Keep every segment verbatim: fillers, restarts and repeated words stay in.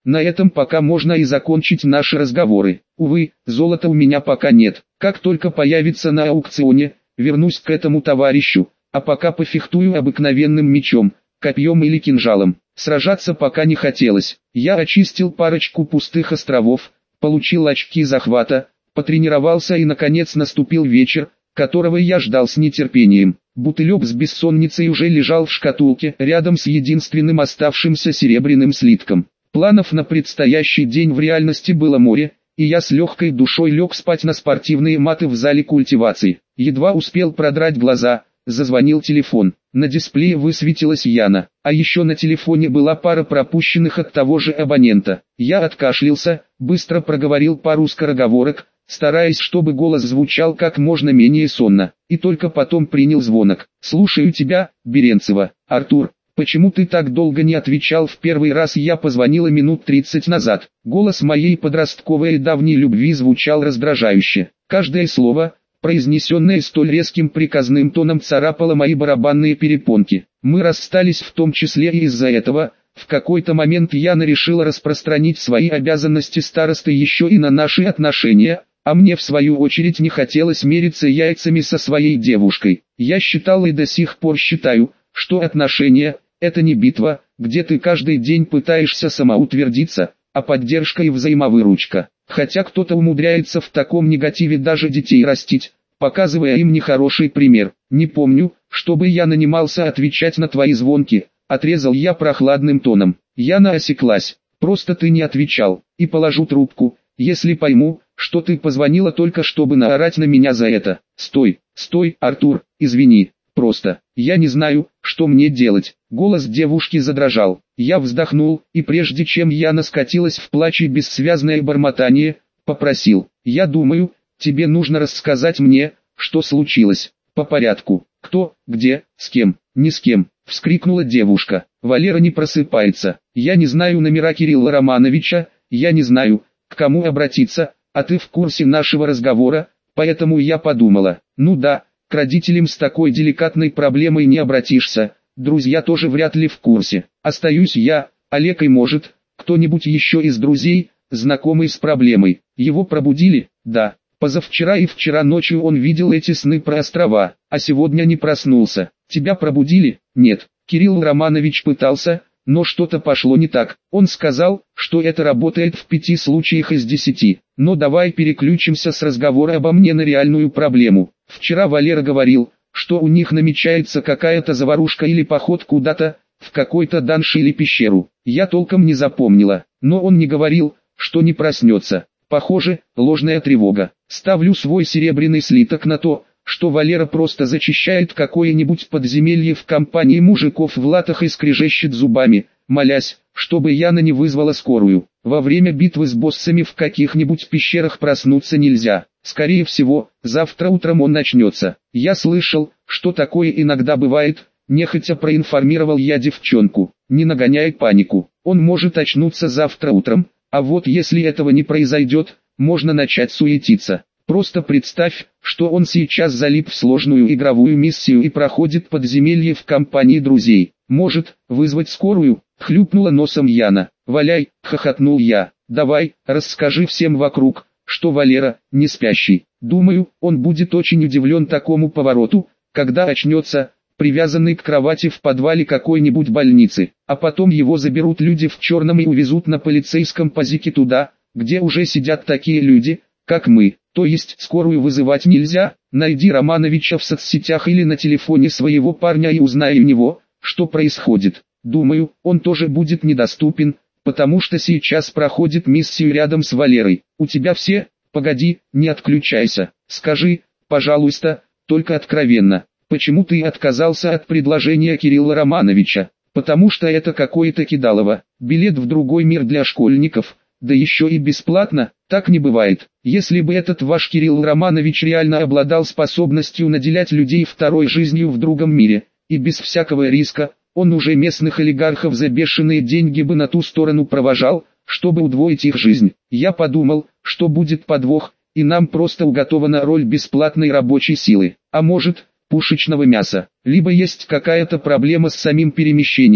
На этом пока можно и закончить наши разговоры. Увы, золота у меня пока нет. Как только появится на аукционе, вернусь к этому товарищу, а пока пофехтую обыкновенным мечом, копьем или кинжалом. Сражаться пока не хотелось. Я очистил парочку пустых островов, получил очки захвата, потренировался и наконец наступил вечер, которого я ждал с нетерпением. Бутылек с бессонницей уже лежал в шкатулке, рядом с единственным оставшимся серебряным слитком. Планов на предстоящий день в реальности было море, и я с легкой душой лег спать на спортивные маты в зале культивации. Едва успел продрать глаза, зазвонил телефон. На дисплее высветилась Яна, а еще на телефоне была пара пропущенных от того же абонента. Я откашлялся, быстро проговорил пару скороговорок, стараясь, чтобы голос звучал как можно менее сонно, и только потом принял звонок. «Слушаю тебя, Беренцева. Артур, почему ты так долго не отвечал? В первый раз я позвонила минут тридцать назад». Голос моей подростковой и давней любви звучал раздражающе. Каждое слово, произнесенное столь резким приказным тоном, царапало мои барабанные перепонки. Мы расстались в том числе и из-за этого. В какой-то момент Яна решила распространить свои обязанности старосты еще и на наши отношения, а мне в свою очередь не хотелось мериться яйцами со своей девушкой. Я считал и до сих пор считаю, что отношения – это не битва, где ты каждый день пытаешься самоутвердиться, а поддержка и взаимовыручка. Хотя кто-то умудряется в таком негативе даже детей растить, показывая им нехороший пример. Не помню, чтобы я нанимался отвечать на твои звонки, отрезал я прохладным тоном. Яна осеклась. Просто ты не отвечал, и положу трубку, если пойму, что ты позвонила только чтобы наорать на меня за это. Стой, стой, Артур, извини, просто, я не знаю, что мне делать. Голос девушки задрожал. Я вздохнул, и прежде чем Яна скатилась в плач и бессвязное бормотание, попросил: я думаю, тебе нужно рассказать мне, что случилось, по порядку. Кто, где, с кем? Ни с кем, вскрикнула девушка. Валера не просыпается. Я не знаю номера Кирилла Романовича, я не знаю, к кому обратиться, а ты в курсе нашего разговора, поэтому я подумала, ну да, к родителям с такой деликатной проблемой не обратишься, друзья тоже вряд ли в курсе. Остаюсь я, Олег и может, кто-нибудь еще из друзей, знакомый с проблемой. Его пробудили? Да. Позавчера и вчера ночью он видел эти сны про острова, а сегодня не проснулся. Тебя пробудили? Нет. Кирилл Романович пытался, но что-то пошло не так. Он сказал, что это работает в пяти случаях из десяти. Но давай переключимся с разговора обо мне на реальную проблему. Вчера Валера говорил, что у них намечается какая-то заварушка или поход куда-то, в какой-то данж или пещеру. Я толком не запомнила, но он не говорил, что не проснется. Похоже, ложная тревога. Ставлю свой серебряный слиток на то, что Валера просто зачищает какое-нибудь подземелье в компании мужиков в латах и скрежещет зубами, молясь, чтобы Яна не вызвала скорую. Во время битвы с боссами в каких-нибудь пещерах проснуться нельзя. Скорее всего, завтра утром он начнется. Я слышал, что такое иногда бывает, нехотя проинформировал я девчонку. Не нагоняй панику, он может очнуться завтра утром, а вот если этого не произойдет, можно начать суетиться. Просто представь, что он сейчас залип в сложную игровую миссию и проходит подземелье в компании друзей. Может, вызвать скорую? Хлюпнула носом Яна. Валяй, хохотнул я. Давай, расскажи всем вокруг, что Валера не спящий. Думаю, он будет очень удивлен такому повороту, когда очнется, привязанный к кровати в подвале какой-нибудь больницы. А потом его заберут люди в черном и увезут на полицейском пазике туда, где уже сидят такие люди, как мы. То есть скорую вызывать нельзя? Найди Романовича в соцсетях или на телефоне своего парня и узнай у него, что происходит. Думаю, он тоже будет недоступен, потому что сейчас проходит миссию рядом с Валерой. У тебя все? Погоди, не отключайся. Скажи, пожалуйста, только откровенно, почему ты отказался от предложения Кирилла Романовича? Потому что это какое-то кидалово, билет в другой мир для школьников, да еще и бесплатно. Так не бывает. Если бы этот ваш Кирилл Романович реально обладал способностью наделять людей второй жизнью в другом мире, и без всякого риска, он уже местных олигархов за бешеные деньги бы на ту сторону провожал, чтобы удвоить их жизнь. Я подумал, что будет подвох, и нам просто уготована роль бесплатной рабочей силы, а может, пушечного мяса. Либо есть какая-то проблема с самим перемещением,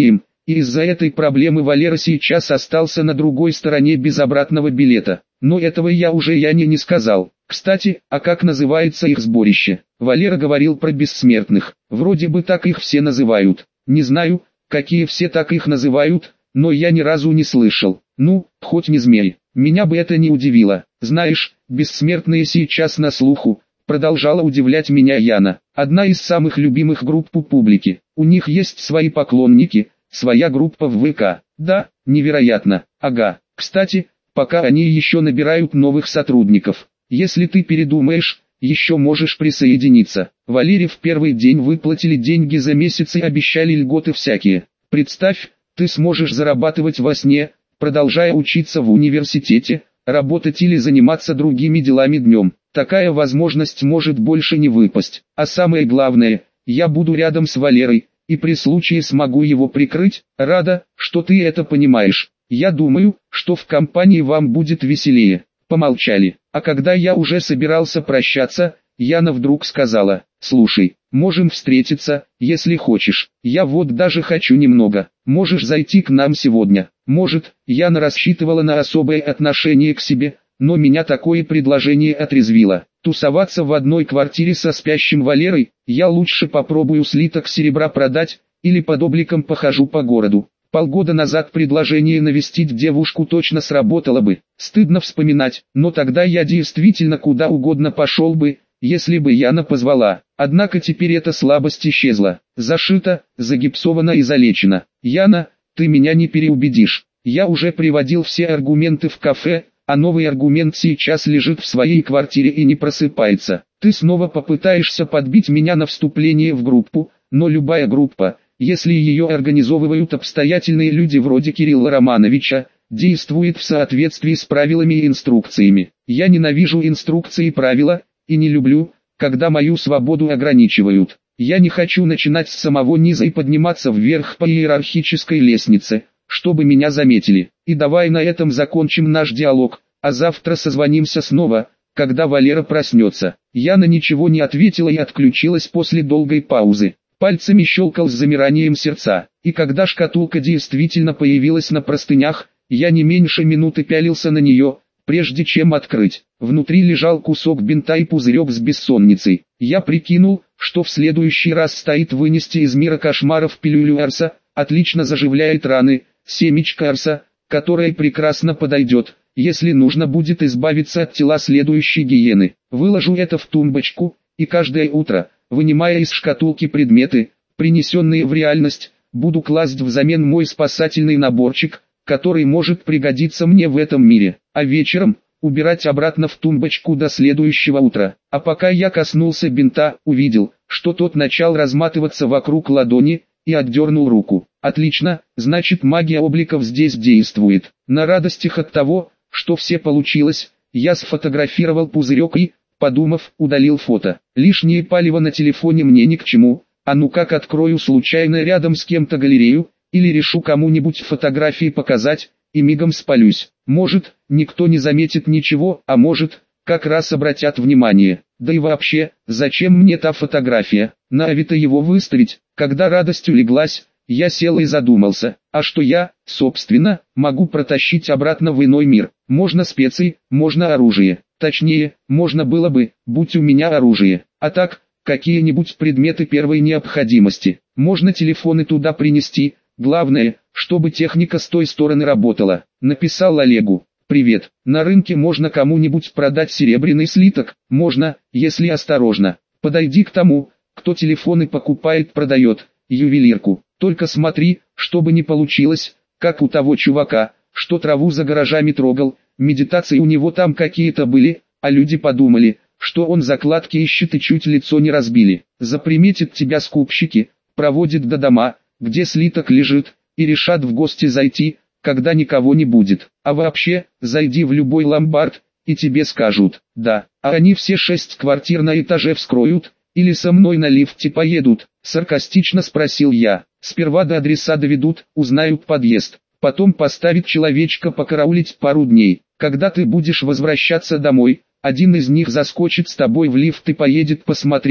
и из-за этой проблемы Валера сейчас остался на другой стороне без обратного билета. Но этого я уже Яне не сказал. Кстати, а как называется их сборище? Валера говорил про бессмертных. Вроде бы так их все называют. Не знаю, какие все так их называют, но я ни разу не слышал. Ну, хоть не змей. Меня бы это не удивило. Знаешь, бессмертные сейчас на слуху. Продолжала удивлять меня Яна. Одна из самых любимых групп у публики. У них есть свои поклонники, своя группа в ВК. Да, невероятно. Ага. Кстати, пока они еще набирают новых сотрудников. Если ты передумаешь, еще можешь присоединиться. Валере в первый день выплатили деньги за месяц и обещали льготы всякие. Представь, ты сможешь зарабатывать во сне, продолжая учиться в университете, работать или заниматься другими делами днем. Такая возможность может больше не выпасть. А самое главное, я буду рядом с Валерой, и при случае смогу его прикрыть. Рада, что ты это понимаешь. Я думаю, что в компании вам будет веселее. Помолчали. А когда я уже собирался прощаться, Яна вдруг сказала: «Слушай, можем встретиться, если хочешь. Я вот даже хочу немного. Можешь зайти к нам сегодня». Может, Яна рассчитывала на особое отношение к себе, но меня такое предложение отрезвило. Тусоваться в одной квартире со спящим Валерой, я лучше попробую слиток серебра продать, или под обликом похожу по городу. Полгода назад предложение навестить девушку точно сработало бы. Стыдно вспоминать, но тогда я действительно куда угодно пошел бы, если бы Яна позвала. Однако теперь эта слабость исчезла. Зашита, загипсована и залечена. Яна, ты меня не переубедишь. Я уже приводил все аргументы в кафе, а новый аргумент сейчас лежит в своей квартире и не просыпается. Ты снова попытаешься подбить меня на вступление в группу, но любая группа, если ее организовывают обстоятельные люди вроде Кирилла Романовича, действует в соответствии с правилами и инструкциями. Я ненавижу инструкции и правила, и не люблю, когда мою свободу ограничивают. Я не хочу начинать с самого низа и подниматься вверх по иерархической лестнице, чтобы меня заметили. И давай на этом закончим наш диалог, а завтра созвонимся снова, когда Валера проснется. Яна ничего не ответила и отключилась после долгой паузы. Пальцами щелкал с замиранием сердца, и когда шкатулка действительно появилась на простынях, я не меньше минуты пялился на нее, прежде чем открыть. Внутри лежал кусок бинта и пузырек с бессонницей. Я прикинул, что в следующий раз стоит вынести из мира кошмаров пилюлю Арса, отлично заживляет раны, семечко Арса, которое прекрасно подойдет, если нужно будет избавиться от тела следующей гиены. Выложу это в тумбочку, и каждое утро, вынимая из шкатулки предметы, принесенные в реальность, буду класть взамен мой спасательный наборчик, который может пригодиться мне в этом мире, а вечером убирать обратно в тумбочку до следующего утра. А пока я коснулся бинта, увидел, что тот начал разматываться вокруг ладони, и отдернул руку. Отлично, значит магия обликов здесь действует. На радостях от того, что все получилось, я сфотографировал пузырек и, подумав, удалил фото. Лишнее палево на телефоне мне ни к чему, а ну как открою случайно рядом с кем-то галерею, или решу кому-нибудь фотографии показать, и мигом спалюсь. Может, никто не заметит ничего, а может, как раз обратят внимание. Да и вообще, зачем мне та фотография? На Авито его выставить. Когда радость улеглась, я сел и задумался, а что я, собственно, могу протащить обратно в иной мир? Можно специи, можно оружие. Точнее, можно было бы, будь у меня оружие. А так, какие-нибудь предметы первой необходимости. Можно телефоны туда принести. Главное, чтобы техника с той стороны работала. Написал Олегу: «Привет, на рынке можно кому-нибудь продать серебряный слиток? Можно, если осторожно. Подойди к тому, кто телефоны покупает-продает, ювелирку. Только смотри, чтобы не получилось, как у того чувака, что траву за гаражами трогал. Медитации у него там какие-то были, а люди подумали, что он закладки ищет и чуть лицо не разбили. Заприметит тебя скупщики, проводит до дома, где слиток лежит, и решат в гости зайти, когда никого не будет. А вообще, зайди в любой ломбард, и тебе скажут: да, а они все шесть квартир на этаже вскроют, или со мной на лифте поедут?» Саркастично спросил я. «Сперва до адреса доведут, узнают подъезд, потом поставят человечка покараулить пару дней. Когда ты будешь возвращаться домой, один из них заскочит с тобой в лифт и поедет посмотреть,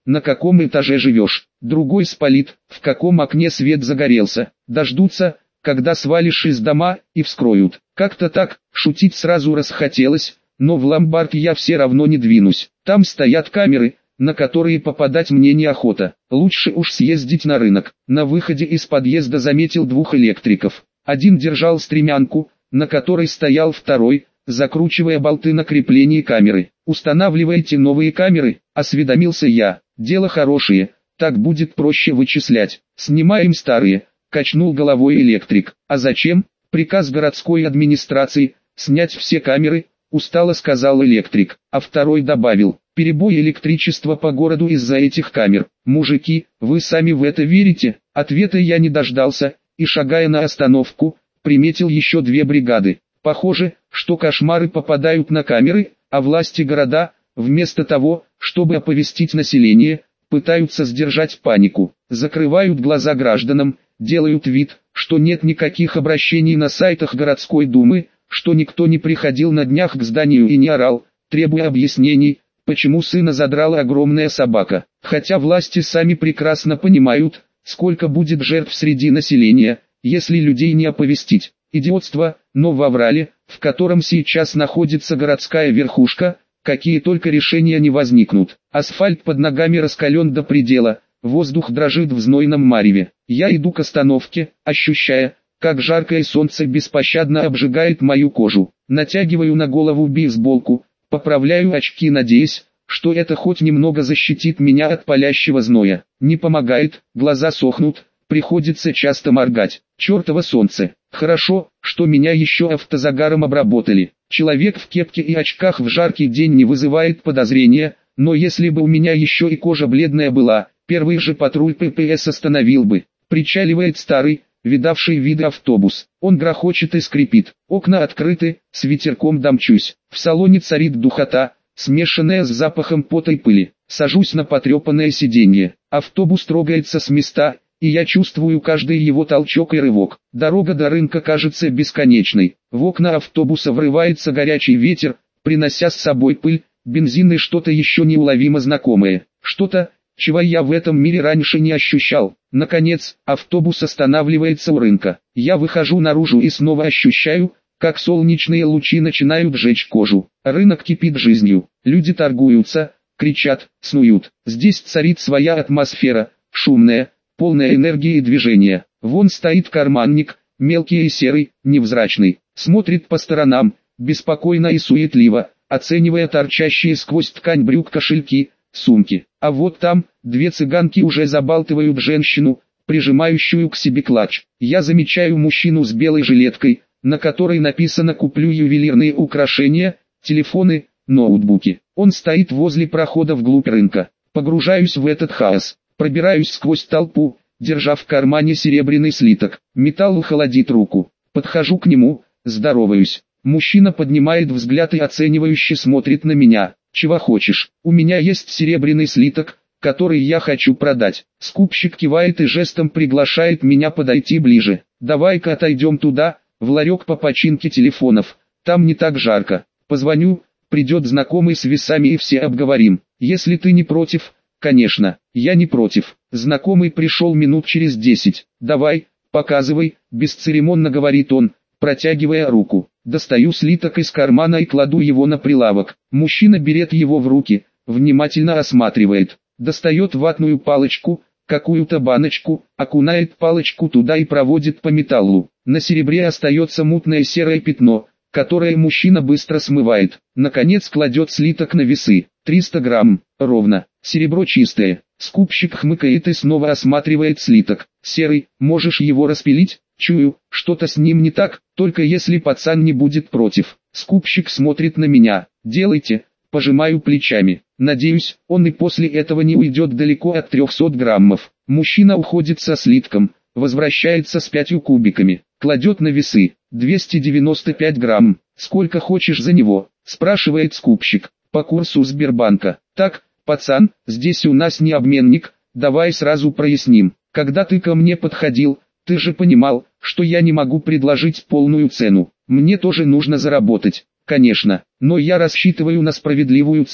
на каком этаже живешь. Другой спалит, в каком окне свет загорелся. Дождутся, когда свалишь из дома, и вскроют. Как-то так, шутить сразу расхотелось, но в ломбард я все равно не двинусь. Там стоят камеры, на которые попадать мне неохота. Лучше уж съездить на рынок. На выходе из подъезда заметил двух электриков. Один держал стремянку, на которой стоял второй, закручивая болты на креплении камеры. «Устанавливаете новые камеры?» – осведомился я. «Дело хорошее, так будет проще вычислять. Снимаем старые», – качнул головой электрик. «А зачем?» «Приказ городской администрации – снять все камеры», – устало сказал электрик. А второй добавил: «Перебой электричества по городу из-за этих камер. Мужики, вы сами в это верите?» Ответа я не дождался, и, шагая на остановку, приметил еще две бригады. Похоже, что кошмары попадают на камеры, а власти города, вместо того, чтобы оповестить население, пытаются сдержать панику. Закрывают глаза гражданам, делают вид, что нет никаких обращений на сайтах городской думы, что никто не приходил на днях к зданию и не орал, требуя объяснений, почему сына задрала огромная собака. Хотя власти сами прекрасно понимают, сколько будет жертв среди населения, если людей не оповестить. Идиотство, но в аврале, в котором сейчас находится городская верхушка, какие только решения не возникнут. Асфальт под ногами раскален до предела, воздух дрожит в знойном мареве. Я иду к остановке, ощущая, как жаркое солнце беспощадно обжигает мою кожу. Натягиваю на голову бейсболку, поправляю очки, надеясь, что это хоть немного защитит меня от палящего зноя. Не помогает, глаза сохнут, приходится часто моргать. Чертово солнце. Хорошо, что меня еще автозагаром обработали. Человек в кепке и очках в жаркий день не вызывает подозрения, но если бы у меня еще и кожа бледная была, первый же патруль ППС остановил бы. Причаливает старый, видавший виды автобус. Он грохочет и скрипит. Окна открыты, с ветерком домчусь. В салоне царит духота, смешанная с запахом пота и пыли. Сажусь на потрепанное сиденье. Автобус трогается с места, и я чувствую каждый его толчок и рывок. Дорога до рынка кажется бесконечной. В окна автобуса врывается горячий ветер, принося с собой пыль, бензин и что-то еще неуловимо знакомое. Что-то, чего я в этом мире раньше не ощущал. Наконец, автобус останавливается у рынка. Я выхожу наружу и снова ощущаю, как солнечные лучи начинают жечь кожу. Рынок кипит жизнью. Люди торгуются, кричат, снуют. Здесь царит своя атмосфера, шумная, полная энергии и движения. Вон стоит карманник, мелкий и серый, невзрачный. Смотрит по сторонам, беспокойно и суетливо, оценивая торчащие сквозь ткань брюк кошельки, сумки. А вот там, две цыганки уже забалтывают женщину, прижимающую к себе клатч. Я замечаю мужчину с белой жилеткой, на которой написано «Куплю ювелирные украшения, телефоны, ноутбуки». Он стоит возле прохода вглубь рынка. Погружаюсь в этот хаос. Пробираюсь сквозь толпу, держа в кармане серебряный слиток. Металл холодит руку. Подхожу к нему, здороваюсь. Мужчина поднимает взгляд и оценивающе смотрит на меня. «Чего хочешь? У меня есть серебряный слиток, который я хочу продать». Скупщик кивает и жестом приглашает меня подойти ближе. «Давай-ка отойдем туда, в ларек по починке телефонов. Там не так жарко. Позвоню, придет знакомый с весами и все обговорим. Если ты не против». «Конечно, я не против». Знакомый пришел минут через десять. «Давай, показывай», – бесцеремонно говорит он, протягивая руку. Достаю слиток из кармана и кладу его на прилавок. Мужчина берет его в руки, внимательно осматривает. Достает ватную палочку, какую-то баночку, окунает палочку туда и проводит по металлу. На серебре остается мутное серое пятно, которое мужчина быстро смывает. Наконец кладет слиток на весы. триста грамм, ровно. Серебро чистое. Скупщик хмыкает и снова осматривает слиток. «Серый, можешь его распилить?» «Чую, что-то с ним не так, только если пацан не будет против». Скупщик смотрит на меня. «Делайте», пожимаю плечами. Надеюсь, он и после этого не уйдет далеко от трехсот граммов. Мужчина уходит со слитком, возвращается с пятью кубиками, кладет на весы. двести девяносто пять грамм. «Сколько хочешь за него?» спрашивает скупщик. «По курсу Сбербанка». «Так, пацан, здесь у нас не обменник, давай сразу проясним. Когда ты ко мне подходил, ты же понимал, что я не могу предложить полную цену. Мне тоже нужно заработать, конечно, но я рассчитываю на справедливую цену.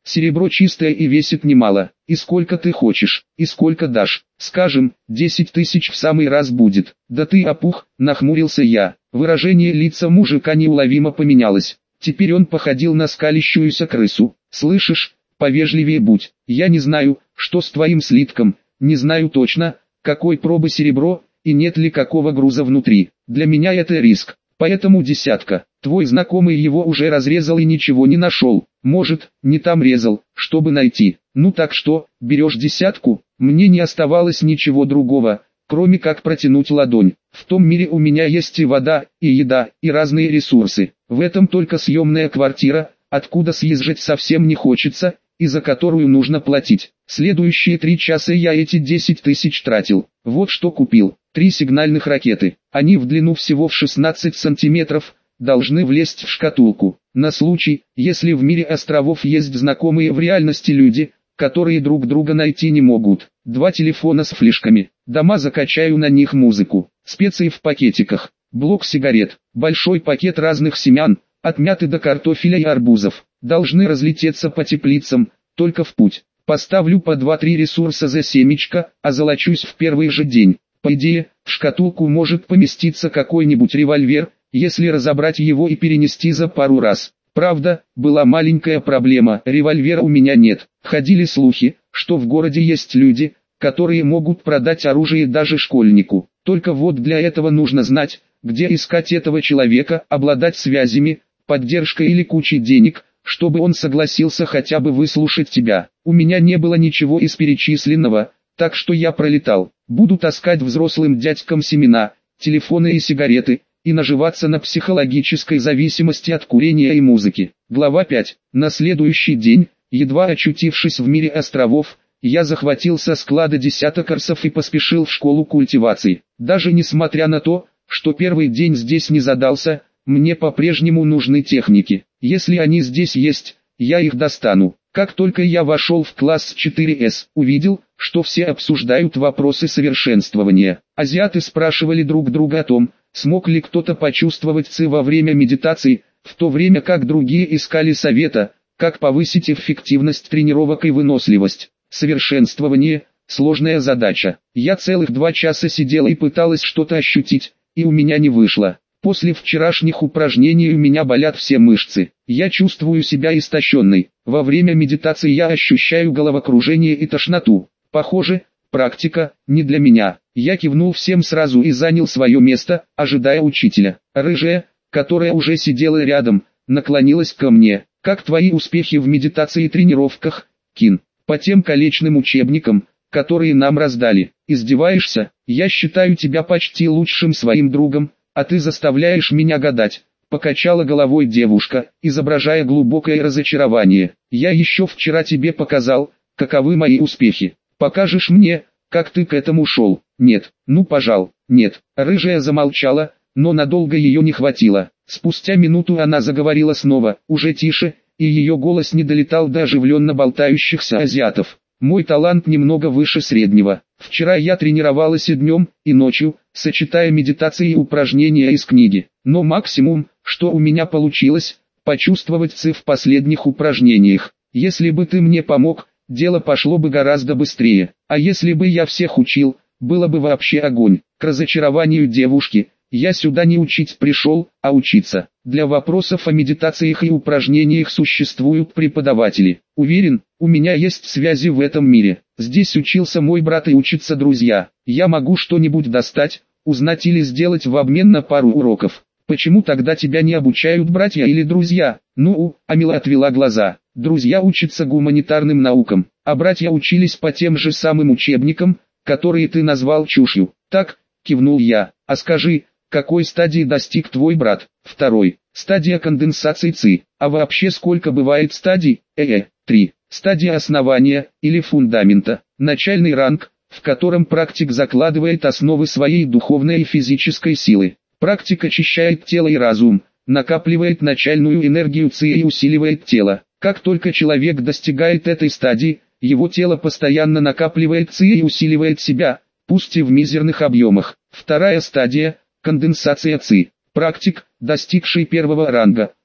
Серебро чистое и весит немало. И сколько ты хочешь, и сколько дашь? Скажем, десять тысяч в самый раз будет. Да ты опух, нахмурился я. Выражение лица мужика неуловимо поменялось. Теперь он походил на скалящуюся крысу. Слышишь, повежливее будь. Я не знаю, что с твоим слитком, не знаю точно, какой пробы серебро, и нет ли какого груза внутри. Для меня это риск. Поэтому десятка. Твой знакомый его уже разрезал и ничего не нашел. Может, не там резал, чтобы найти. Ну так что, берешь десятку? Мне не оставалось ничего другого, кроме как протянуть ладонь. В том мире у меня есть и вода, и еда, и разные ресурсы. В этом только съемная квартира, откуда съезжать совсем не хочется, и за которую нужно платить. Следующие три часа я эти десять тысяч тратил. Вот что купил. Три сигнальных ракеты. Они в длину всего в шестнадцать сантиметров, должны влезть в шкатулку. На случай, если в мире островов есть знакомые в реальности люди, которые друг друга найти не могут. Два телефона с флешками. Дома закачаю на них музыку. Специи в пакетиках. Блок сигарет. Большой пакет разных семян, от мяты до картофеля и арбузов. Должны разлететься по теплицам, только в путь. Поставлю по два-три ресурса за семечко, озолочусь в первый же день. По идее, в шкатулку может поместиться какой-нибудь револьвер, если разобрать его и перенести за пару раз. Правда, была маленькая проблема, револьвера у меня нет. Ходили слухи, что в городе есть люди, которые могут продать оружие даже школьнику. Только вот для этого нужно знать, где искать этого человека, обладать связями, поддержкой или кучей денег, чтобы он согласился хотя бы выслушать тебя. У меня не было ничего из перечисленного, так что я пролетал. Буду таскать взрослым дядькам семена, телефоны и сигареты, и наживаться на психологической зависимости от курения и музыки. Глава пять. На следующий день, едва очутившись в мире островов, я захватил со склада десяток арсов и поспешил в школу культивации. Даже несмотря на то, что первый день здесь не задался, мне по-прежнему нужны техники. Если они здесь есть, я их достану. Как только я вошел в класс четыре эс, увидел, что все обсуждают вопросы совершенствования. Азиаты спрашивали друг друга о том, смог ли кто-то почувствовать ци во время медитации, в то время как другие искали совета, как повысить эффективность тренировок и выносливость. Совершенствование – сложная задача. Я целых два часа сидела и пыталась что-то ощутить, и у меня не вышло. После вчерашних упражнений у меня болят все мышцы. Я чувствую себя истощенной. Во время медитации я ощущаю головокружение и тошноту. Похоже, практика не для меня. Я кивнул всем сразу и занял свое место, ожидая учителя. Рыжая, которая уже сидела рядом, наклонилась ко мне. «Как твои успехи в медитации и тренировках, Кин? По тем колечным учебникам, которые нам раздали. Издеваешься? Я считаю тебя почти лучшим своим другом, а ты заставляешь меня гадать», — покачала головой девушка, изображая глубокое разочарование. «Я еще вчера тебе показал, каковы мои успехи. Покажешь мне, как ты к этому шел?» «Нет, ну пожал, нет». Рыжая замолчала, но надолго ее не хватило. Спустя минуту она заговорила снова, уже тише, и ее голос не долетал до оживленно болтающихся азиатов. «Мой талант немного выше среднего. Вчера я тренировалась и днем, и ночью, сочетая медитации и упражнения из книги. Но максимум, что у меня получилось, почувствовать ци в последних упражнениях. Если бы ты мне помог, дело пошло бы гораздо быстрее. А если бы я всех учил, было бы вообще огонь». К разочарованию девушки, я сюда не учить пришел, а учиться. Для вопросов о медитациях и упражнениях существуют преподаватели. Уверен, у меня есть связи в этом мире. Здесь учился мой брат и учатся друзья. Я могу что-нибудь достать, узнать или сделать в обмен на пару уроков. Почему тогда тебя не обучают братья или друзья? Ну, Амила отвела глаза. Друзья учатся гуманитарным наукам, а братья учились по тем же самым учебникам, которые ты назвал чушью. Так, кивнул я. А скажи, какой стадии достиг твой брат? Второй. Стадия конденсации ци. А вообще сколько бывает стадий? Э-э. Три. Стадия основания, или фундамента. Начальный ранг, в котором практик закладывает основы своей духовной и физической силы. Практик очищает тело и разум, накапливает начальную энергию ци и усиливает тело. Как только человек достигает этой стадии, его тело постоянно накапливает ци и усиливает себя, пусть и в мизерных объемах. Вторая стадия – конденсация ци. Практик, достигший первого ранга,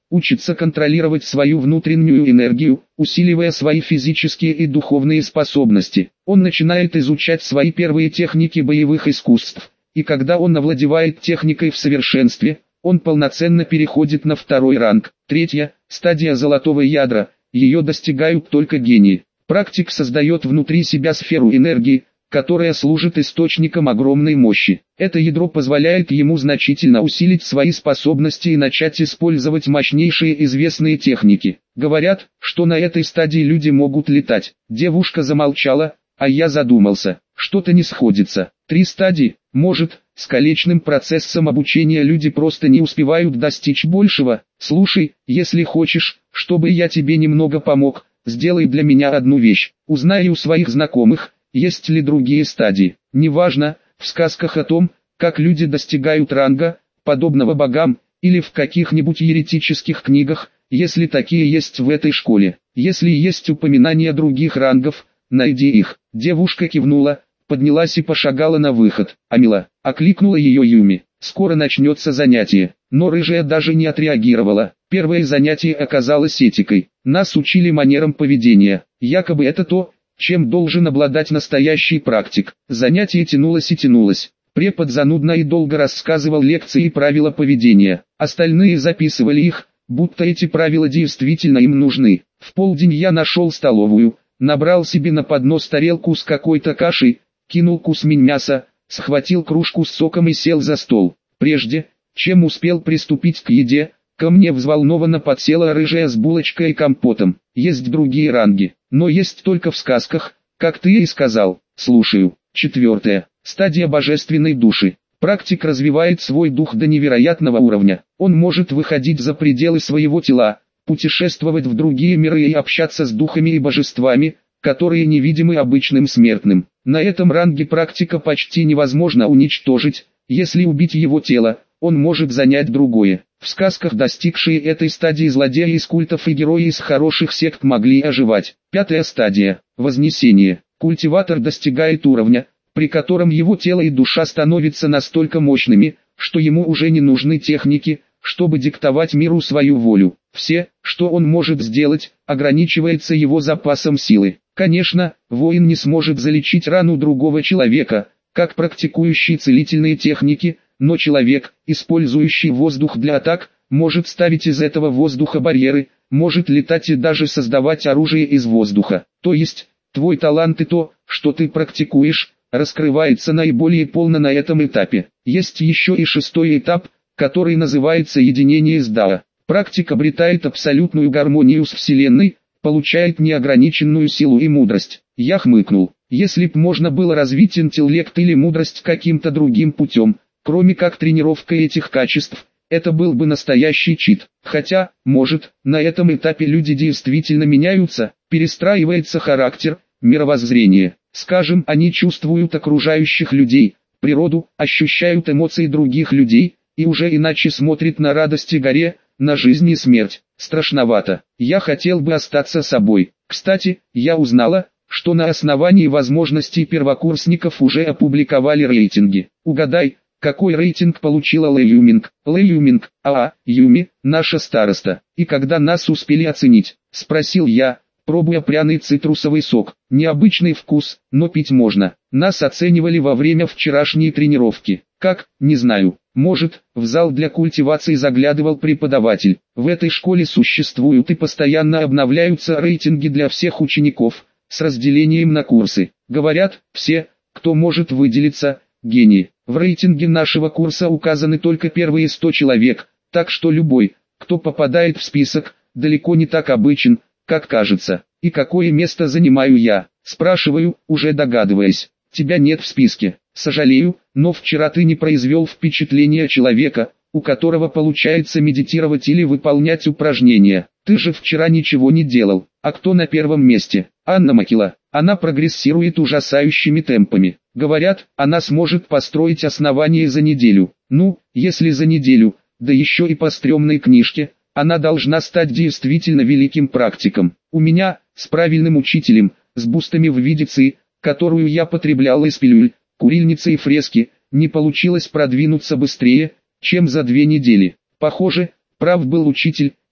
учится контролировать свою внутреннюю энергию, усиливая свои физические и духовные способности. Он начинает изучать свои первые техники боевых искусств, и когда он овладевает техникой в совершенстве, он полноценно переходит на второй ранг. Третья, стадия золотого ядра, ее достигают только гении. Практик создает внутри себя сферу энергии, которая служит источником огромной мощи. Это ядро позволяет ему значительно усилить свои способности и начать использовать мощнейшие известные техники. Говорят, что на этой стадии люди могут летать. Девушка замолчала, а я задумался. Что-то не сходится. Три стадии. Может, с колечным процессом обучения люди просто не успевают достичь большего. Слушай, если хочешь, чтобы я тебе немного помог, сделай для меня одну вещь. Узнай у своих знакомых, есть ли другие стадии. Неважно, в сказках о том, как люди достигают ранга, подобного богам, или в каких-нибудь еретических книгах, если такие есть в этой школе. Если есть упоминания других рангов, найди их. Девушка кивнула, поднялась и пошагала на выход. Амила, окликнула ее Юми. Скоро начнется занятие. Но рыжая даже не отреагировала. Первое занятие оказалось этикой. Нас учили манерам поведения. Якобы это то, чем должен обладать настоящий практик. Занятие тянулось и тянулось. Препод занудно и долго рассказывал лекции и правила поведения. Остальные записывали их, будто эти правила действительно им нужны. В полдень я нашел столовую, набрал себе на поднос тарелку с какой-то кашей, кинул кусмень мяса, схватил кружку с соком и сел за стол. Прежде, чем успел приступить к еде, ко мне взволнованно подсела рыжая с булочкой и компотом. Есть другие ранги, но есть только в сказках, как ты и сказал. Слушаю. Четвертая. Стадия божественной души. Практик развивает свой дух до невероятного уровня. Он может выходить за пределы своего тела, путешествовать в другие миры и общаться с духами и божествами, которые невидимы обычным смертным. На этом ранге практика почти невозможно уничтожить. Если убить его тело, он может занять другое. В сказках достигшие этой стадии злодеи из культов и герои из хороших сект могли оживать. Пятая стадия. Вознесение. Культиватор достигает уровня, при котором его тело и душа становятся настолько мощными, что ему уже не нужны техники, чтобы диктовать миру свою волю. Все, что он может сделать, ограничивается его запасом силы. Конечно, воин не сможет залечить рану другого человека, как практикующий целительные техники, но человек, использующий воздух для атак, может ставить из этого воздуха барьеры, может летать и даже создавать оружие из воздуха. То есть, твой талант и то, что ты практикуешь, раскрывается наиболее полно на этом этапе. Есть еще и шестой этап, который называется единение с Дао. Практик обретает абсолютную гармонию с Вселенной, получает неограниченную силу и мудрость. Я хмыкнул. Если б можно было развить интеллект или мудрость каким-то другим путем, кроме как тренировка этих качеств, это был бы настоящий чит. Хотя, может, на этом этапе люди действительно меняются, перестраивается характер, мировоззрение. Скажем, они чувствуют окружающих людей, природу, ощущают эмоции других людей, и уже иначе смотрят на радость и горе, на жизнь и смерть. Страшновато. Я хотел бы остаться собой. Кстати, я узнала, что на основании возможностей первокурсников уже опубликовали рейтинги. Угадай, какой рейтинг получила Лэй Юминг? Лэй Юминг, а, Юми, наша староста. И когда нас успели оценить? Спросил я, пробуя пряный цитрусовый сок. Необычный вкус, но пить можно. Нас оценивали во время вчерашней тренировки. Как, не знаю. Может, в зал для культивации заглядывал преподаватель. В этой школе существуют и постоянно обновляются рейтинги для всех учеников, с разделением на курсы. Говорят, все, кто может выделиться, гении. В рейтинге нашего курса указаны только первые сто человек, так что любой, кто попадает в список, далеко не так обычен, как кажется. И какое место занимаю я? Спрашиваю, уже догадываясь. Тебя нет в списке. Сожалею, но вчера ты не произвел впечатления человека, у которого получается медитировать или выполнять упражнения. Ты же вчера ничего не делал. А кто на первом месте? Анна Макила. Она прогрессирует ужасающими темпами. Говорят, она сможет построить основание за неделю. Ну, если за неделю, да еще и по стрёмной книжке, она должна стать действительно великим практиком. У меня, с правильным учителем, с бустами в виде ци, которую я потреблял из пилюль, курильницы и фрески, не получилось продвинуться быстрее, чем за две недели. Похоже, прав был учитель,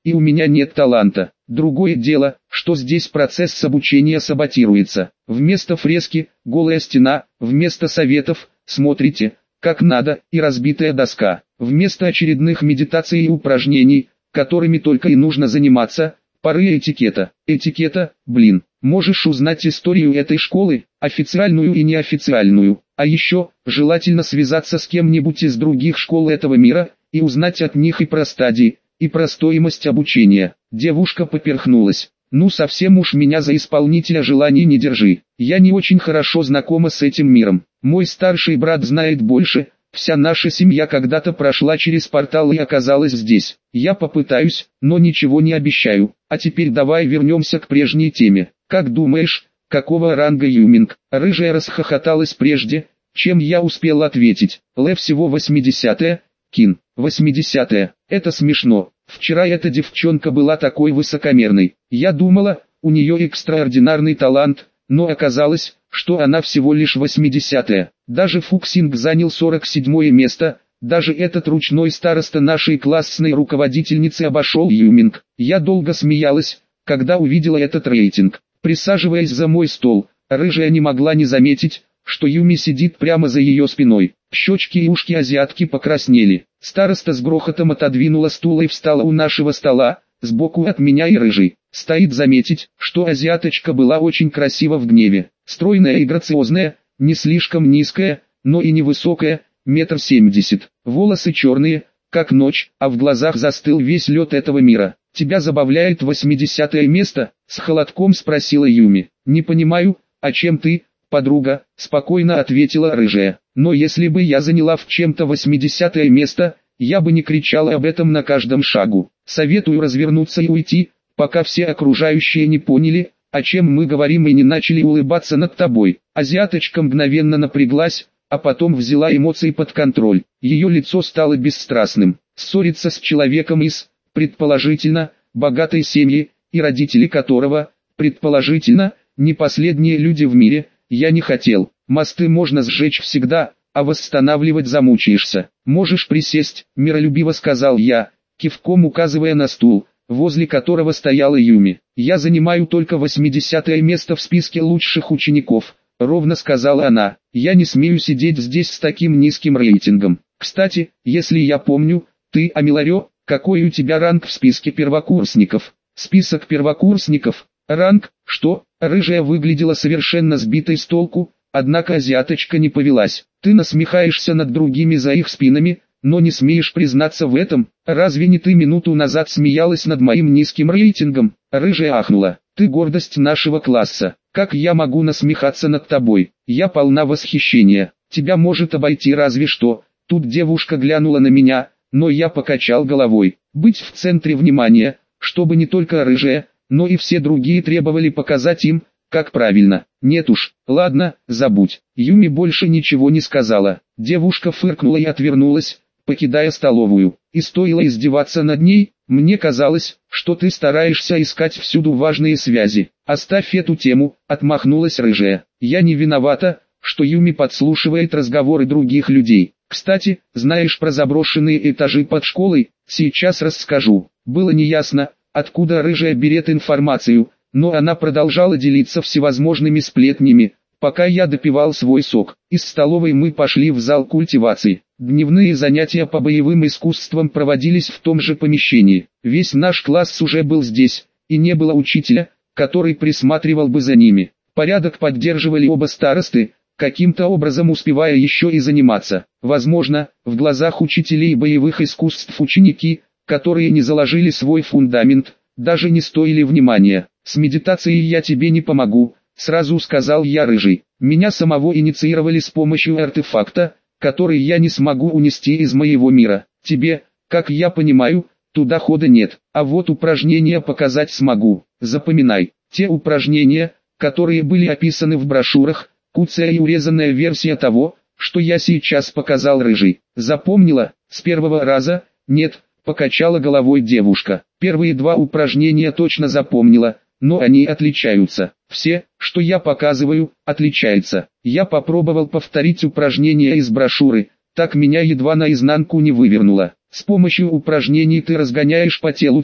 и у меня нет таланта. Другое дело, что здесь процесс обучения саботируется. Вместо фрески – голая стена, вместо советов – смотрите, как надо, и разбитая доска. Вместо очередных медитаций и упражнений, которыми только и нужно заниматься, поры этикета. Этикета, блин, можешь узнать историю этой школы, официальную и неофициальную. А еще, желательно связаться с кем-нибудь из других школ этого мира, и узнать от них и про стадии, и про стоимость обучения. Девушка поперхнулась. Ну совсем уж меня за исполнителя желаний не держи. Я не очень хорошо знакома с этим миром. Мой старший брат знает больше. Вся наша семья когда-то прошла через портал и оказалась здесь. Я попытаюсь, но ничего не обещаю. А теперь давай вернемся к прежней теме. Как думаешь, какого ранга Юминг? Рыжая расхохоталась прежде, чем я успел ответить. Лэ всего восьмидесятая, Кин, восьмидесятая. Это смешно. Вчера эта девчонка была такой высокомерной. Я думала, у нее экстраординарный талант, но оказалось, что она всего лишь восьмидесятая. Даже Фуксинг занял сорок седьмое место, даже этот ручной староста нашей классной руководительницы обошел Юминг. Я долго смеялась, когда увидела этот рейтинг. Присаживаясь за мой стол, рыжая не могла не заметить, что Юми сидит прямо за ее спиной. Щечки и ушки азиатки покраснели. Староста с грохотом отодвинула стул и встала у нашего стола, сбоку от меня и рыжий. Стоит заметить, что азиаточка была очень красива в гневе. Стройная и грациозная, не слишком низкая, но и невысокая, метр семьдесят. Волосы черные, как ночь, а в глазах застыл весь лед этого мира. «Тебя забавляет восьмидесятое место?» — с холодком спросила Юми. «Не понимаю, о чем ты, подруга?» — спокойно ответила рыжая. «Но если бы я заняла в чем-то восьмидесятое место, я бы не кричала об этом на каждом шагу. Советую развернуться и уйти, пока все окружающие не поняли, о чем мы говорим и не начали улыбаться над тобой». Азиаточка мгновенно напряглась, а потом взяла эмоции под контроль. Ее лицо стало бесстрастным. Ссориться с человеком из, предположительно, богатой семьи, и родители которого, предположительно, не последние люди в мире, я не хотел. Мосты можно сжечь всегда, а восстанавливать замучаешься. «Можешь присесть», — миролюбиво сказал я, кивком указывая на стул, возле которого стояла Юми. «Я занимаю только восьмидесятое место в списке лучших учеников», — ровно сказала она. «Я не смею сидеть здесь с таким низким рейтингом. Кстати, если я помню, ты, Амиларе, какой у тебя ранг в списке первокурсников?» «Список первокурсников? Ранг? Что?» Рыжая выглядела совершенно сбитой с толку, однако азиаточка не повелась. «Ты насмехаешься над другими за их спинами, но не смеешь признаться в этом. Разве не ты минуту назад смеялась над моим низким рейтингом?» Рыжая ахнула. «Ты гордость нашего класса. Как я могу насмехаться над тобой? Я полна восхищения. Тебя может обойти разве что». Тут девушка глянула на меня, но я покачал головой. Быть в центре внимания, чтобы не только рыжая, но и все другие требовали показать им, как правильно. Нет уж, ладно, забудь. Юми больше ничего не сказала. Девушка фыркнула и отвернулась, покидая столовую. И стоило издеваться над ней, мне казалось, что ты стараешься искать всюду важные связи. Оставь эту тему, отмахнулась рыжая. Я не виновата, что Юми подслушивает разговоры других людей. Кстати, знаешь про заброшенные этажи под школой? Сейчас расскажу. Было неясно, откуда рыжая берет информацию, но она продолжала делиться всевозможными сплетнями, пока я допивал свой сок. Из столовой мы пошли в зал культивации. Дневные занятия по боевым искусствам проводились в том же помещении. Весь наш класс уже был здесь, и не было учителя, который присматривал бы за ними. Порядок поддерживали оба старосты, каким-то образом успевая еще и заниматься. Возможно, в глазах учителей боевых искусств ученики, которые не заложили свой фундамент, даже не стоили внимания. «С медитацией я тебе не помогу», — сразу сказал я рыжий. «Меня самого инициировали с помощью артефакта, который я не смогу унести из моего мира. Тебе, как я понимаю, туда хода нет, а вот упражнения показать смогу. Запоминай, те упражнения, которые были описаны в брошюрах, куцая и урезанная версия того, что я сейчас показал рыжий. Запомнила, с первого раза?» «Нет», — покачала головой девушка. «Первые два упражнения точно запомнила, но они отличаются. Все, что я показываю, отличается. Я попробовал повторить упражнения из брошюры, так меня едва наизнанку не вывернуло. С помощью упражнений ты разгоняешь по телу ци,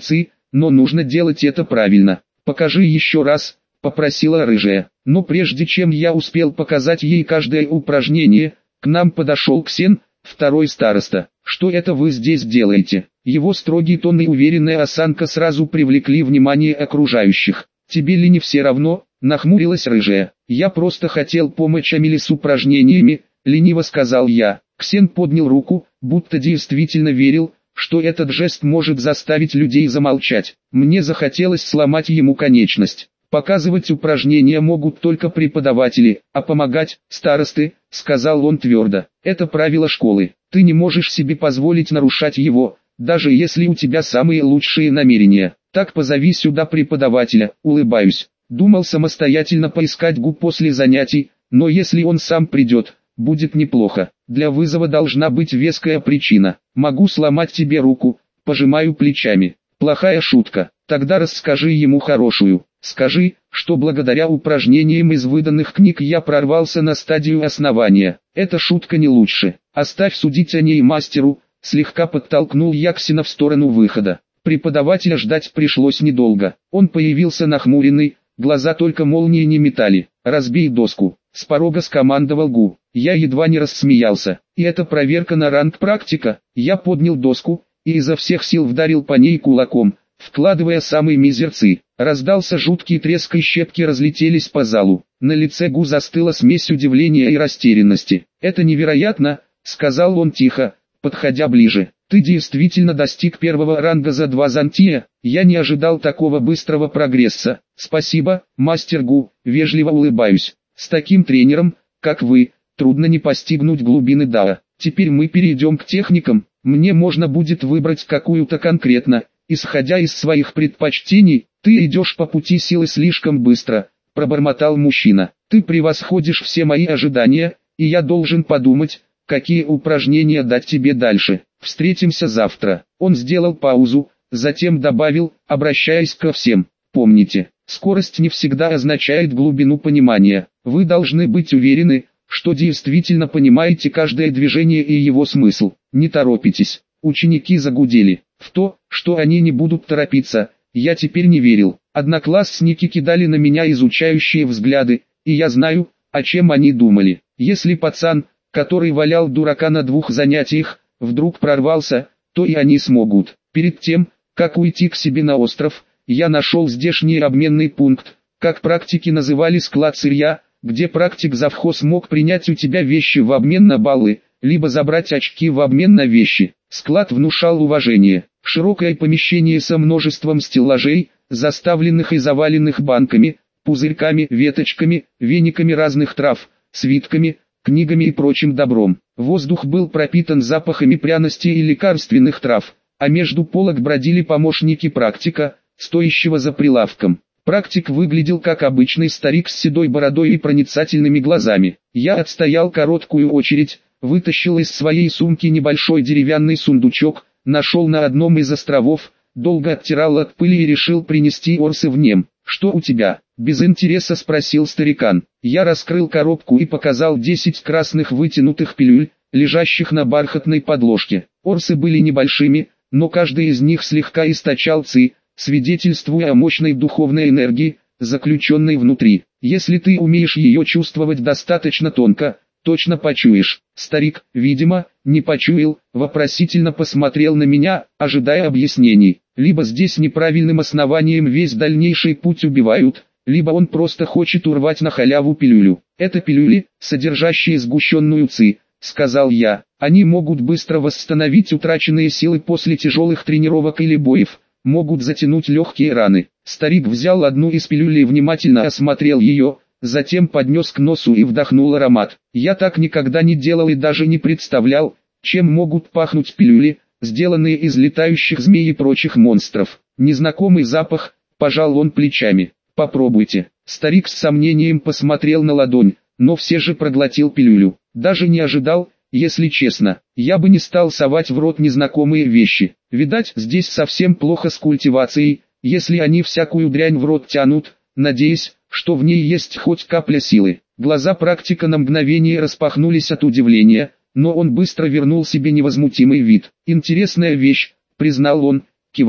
но нужно делать это правильно. Покажи еще раз, попросила рыжая. Но прежде чем я успел показать ей каждое упражнение, к нам подошел Ксен, второй староста. Что это вы здесь делаете? Его строгий тон и уверенная осанка сразу привлекли внимание окружающих. Тебе ли не все равно? Нахмурилась рыжая. Я просто хотел помочь Амеле с упражнениями, лениво сказал я. Ксен поднял руку, будто действительно верил, что этот жест может заставить людей замолчать. Мне захотелось сломать ему конечность. Показывать упражнения могут только преподаватели, а помогать – старосты, сказал он твердо. Это правило школы. Ты не можешь себе позволить нарушать его, даже если у тебя самые лучшие намерения. Так позови сюда преподавателя, улыбаюсь. Думал самостоятельно поискать губ после занятий, но если он сам придет, будет неплохо. Для вызова должна быть веская причина. Могу сломать тебе руку, пожимаю плечами. Плохая шутка. Тогда расскажи ему хорошую. Скажи, что благодаря упражнениям из выданных книг я прорвался на стадию основания. Эта шутка не лучше. Оставь судить о ней мастеру, слегка подтолкнул я Ксена в сторону выхода. Преподавателя ждать пришлось недолго. Он появился нахмуренный, глаза только молнии не метали. «Разбей доску», — с порога скомандовал Гу. Я едва не рассмеялся. И это проверка на ранг практика. Я поднял доску и изо всех сил вдарил по ней кулаком, вкладывая самые мизерцы. Раздался жуткий треск и щепки разлетелись по залу. На лице Гу застыла смесь удивления и растерянности. «Это невероятно», — сказал он тихо, подходя ближе. «Ты действительно достиг первого ранга за два зантия? Я не ожидал такого быстрого прогресса. Спасибо, мастер Гу», — вежливо улыбаюсь. «С таким тренером, как вы, трудно не постигнуть глубины дао. Теперь мы перейдем к техникам. Мне можно будет выбрать какую-то конкретно. Исходя из своих предпочтений, ты идешь по пути силы слишком быстро», — пробормотал мужчина. «Ты превосходишь все мои ожидания, и я должен подумать, какие упражнения дать тебе дальше. Встретимся завтра». Он сделал паузу, затем добавил, обращаясь ко всем. «Помните, скорость не всегда означает глубину понимания. Вы должны быть уверены, что действительно понимаете каждое движение и его смысл. Не торопитесь». Ученики загудели. В то, что они не будут торопиться, я теперь не верил. Одноклассники кидали на меня изучающие взгляды, и я знаю, о чем они думали. Если пацан, который валял дурака на двух занятиях, вдруг прорвался, то и они смогут. Перед тем, как уйти к себе на остров, я нашел здешний обменный пункт, как практики называли склад сырья, где практик-завхоз мог принять у тебя вещи в обмен на баллы, либо забрать очки в обмен на вещи. Склад внушал уважение. Широкое помещение со множеством стеллажей, заставленных и заваленных банками, пузырьками, веточками, вениками разных трав, свитками, книгами и прочим добром. Воздух был пропитан запахами пряностей и лекарственных трав, а между полок бродили помощники практика, стоящего за прилавком. Практик выглядел как обычный старик с седой бородой и проницательными глазами. Я отстоял короткую очередь, вытащил из своей сумки небольшой деревянный сундучок, нашел на одном из островов, долго оттирал от пыли и решил принести орсы в нем. «Что у тебя?» — без интереса спросил старикан. Я раскрыл коробку и показал десять красных вытянутых пилюль, лежащих на бархатной подложке. Орсы были небольшими, но каждый из них слегка источал ци, свидетельствуя о мощной духовной энергии, заключенной внутри. Если ты умеешь ее чувствовать достаточно тонко, точно почуешь. Старик, видимо, не почуял, вопросительно посмотрел на меня, ожидая объяснений. Либо здесь неправильным основанием весь дальнейший путь убивают, либо он просто хочет урвать на халяву пилюлю. Это пилюли, содержащие сгущенную ци, сказал я. Они могут быстро восстановить утраченные силы после тяжелых тренировок или боев, могут затянуть легкие раны. Старик взял одну из пилюль и внимательно осмотрел ее, затем поднес к носу и вдохнул аромат. Я так никогда не делал и даже не представлял, чем могут пахнуть пилюли, сделанные из летающих змей и прочих монстров. Незнакомый запах, пожал он плечами. Попробуйте. Старик с сомнением посмотрел на ладонь, но все же проглотил пилюлю. Даже не ожидал, если честно. Я бы не стал совать в рот незнакомые вещи. Видать, здесь совсем плохо с культивацией, если они всякую дрянь в рот тянут, надеясь, что в ней есть хоть капля силы. Глаза практика на мгновение распахнулись от удивления, но он быстро вернул себе невозмутимый вид. «Интересная вещь», — признал он, кивая.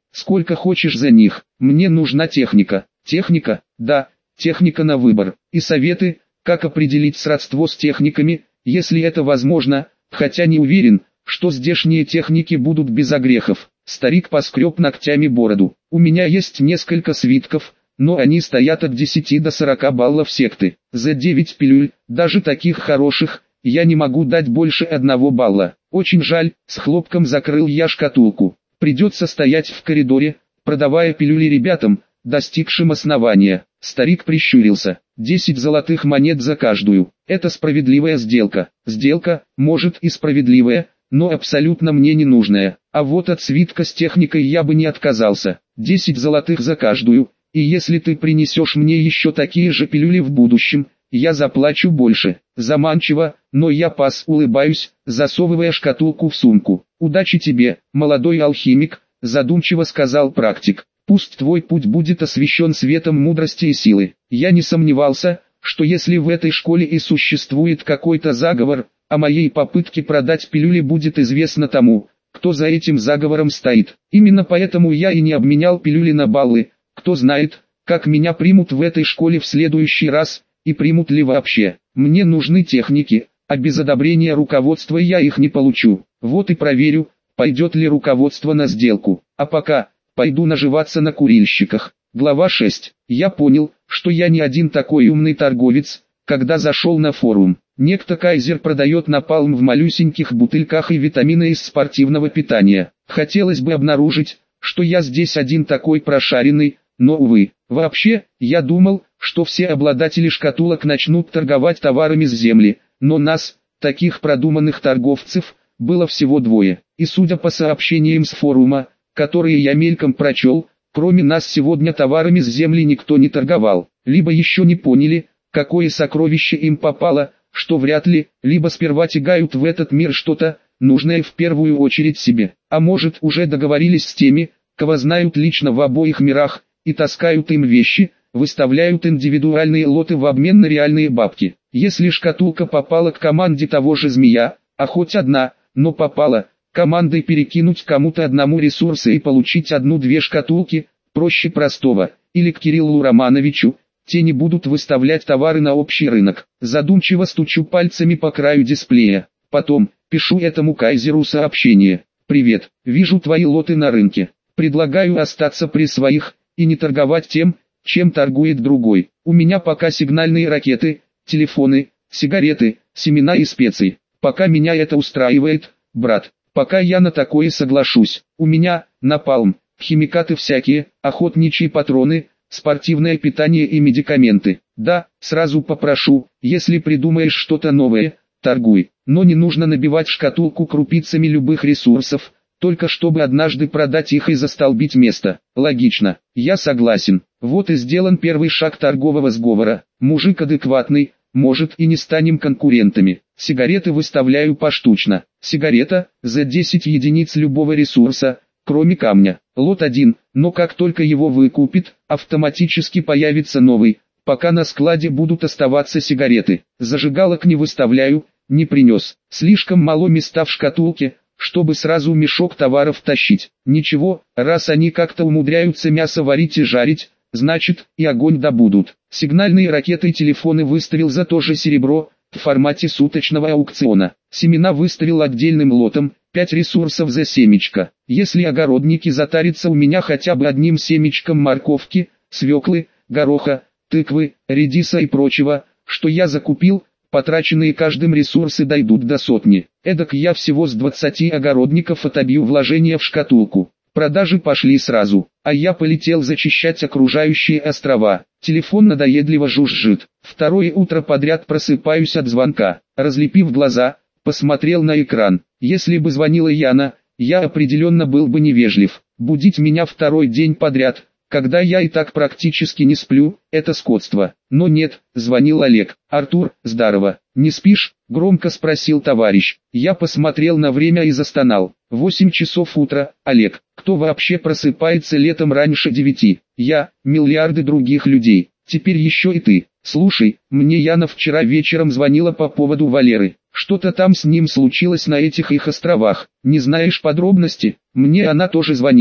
Сколько хочешь за них. Мне нужна техника. Техника? Да, техника на выбор. И советы, как определить сродство с техниками, если это возможно, хотя не уверен, что здешние техники будут без огрехов. Старик поскреб ногтями бороду. У меня есть несколько свитков, но они стоят от десяти до сорока баллов секты. За девять пилюль, даже таких хороших, я не могу дать больше одного балла. Очень жаль, с хлопком закрыл я шкатулку. Придется стоять в коридоре, продавая пилюли ребятам, достигшим основания. Старик прищурился. Десять золотых монет за каждую. Это справедливая сделка. Сделка, может и справедливая, но абсолютно мне не нужная. А вот от свитка с техникой я бы не отказался. Десять золотых за каждую. И если ты принесешь мне еще такие же пилюли в будущем, я заплачу больше. Заманчиво, но я пас, улыбаюсь, засовывая шкатулку в сумку. Удачи тебе, молодой алхимик, задумчиво сказал практик. Пусть твой путь будет освещен светом мудрости и силы. Я не сомневался, что если в этой школе и существует какой-то заговор, о моей попытке продать пилюли будет известно тому, кто за этим заговором стоит. Именно поэтому я и не обменял пилюли на баллы. Кто знает, как меня примут в этой школе в следующий раз, и примут ли вообще. Мне нужны техники, а без одобрения руководства я их не получу. Вот и проверю, пойдет ли руководство на сделку. А пока, пойду наживаться на курильщиках. Глава шесть. Я понял, что я не один такой умный торговец, когда зашел на форум. Некто Кайзер продает напалм в малюсеньких бутыльках и витамины из спортивного питания. Хотелось бы обнаружить, что я здесь один такой прошаренный, но увы. Вообще, я думал, что все обладатели шкатулок начнут торговать товарами с земли, но нас, таких продуманных торговцев, было всего двое. И судя по сообщениям с форума, которые я мельком прочел, кроме нас сегодня товарами с земли никто не торговал. Либо еще не поняли, какое сокровище им попало, что вряд ли, либо сперва тягают в этот мир что-то, нужное в первую очередь себе. А может уже договорились с теми, кого знают лично в обоих мирах, и таскают им вещи, выставляют индивидуальные лоты в обмен на реальные бабки. Если шкатулка попала к команде того же змея, а хоть одна, но попала, командой перекинуть кому-то одному ресурсы и получить одну-две шкатулки, проще простого, или к Кириллу Романовичу, те не будут выставлять товары на общий рынок. Задумчиво стучу пальцами по краю дисплея. Потом, пишу этому Кайзеру сообщение. «Привет, вижу твои лоты на рынке. Предлагаю остаться при своих, и не торговать тем, чем торгует другой. У меня пока сигнальные ракеты, телефоны, сигареты, семена и специи. Пока меня это устраивает, брат. Пока я на такое соглашусь. У меня, напалм, химикаты всякие, охотничьи патроны, спортивное питание и медикаменты. Да, сразу попрошу, если придумаешь что-то новое, торгуй. Но не нужно набивать шкатулку крупицами любых ресурсов, только чтобы однажды продать их и застолбить место. Логично, я согласен. Вот и сделан первый шаг торгового сговора. Мужик адекватный, может и не станем конкурентами. Сигареты выставляю поштучно. Сигарета, за десять единиц любого ресурса, кроме камня. Лот один, но как только его выкупит, автоматически появится новый. Пока на складе будут оставаться сигареты. Зажигалок не выставляю, не принес. Слишком мало места в шкатулке, чтобы сразу мешок товаров тащить. Ничего, раз они как-то умудряются мясо варить и жарить, значит, и огонь добудут. Сигнальные ракеты и телефоны выставил за то же серебро, в формате суточного аукциона. Семена выставил отдельным лотом, пять ресурсов за семечко. Если огородники затарятся у меня хотя бы одним семечком морковки, свеклы, гороха, тыквы, редиса и прочего, что я закупил, потраченные каждым ресурсы дойдут до сотни. Эдак я всего с двадцати огородников отобью вложения в шкатулку. Продажи пошли сразу, а я полетел зачищать окружающие острова. Телефон надоедливо жужжит. Второе утро подряд просыпаюсь от звонка. Разлепив глаза, посмотрел на экран. Если бы звонила Яна, я определенно был бы невежлив. Будить меня второй день подряд, когда я и так практически не сплю, это скотство. Но нет, звонил Олег. «Артур, здорово. Не спишь?» — громко спросил товарищ. Я посмотрел на время и застонал. Восемь часов утра. Олег, кто вообще просыпается летом раньше девяти? Я, миллиарды других людей. Теперь еще и ты. Слушай, мне Яна вчера вечером звонила по поводу Валеры. Что-то там с ним случилось на этих их островах. Не знаешь подробности? Мне она тоже звонила.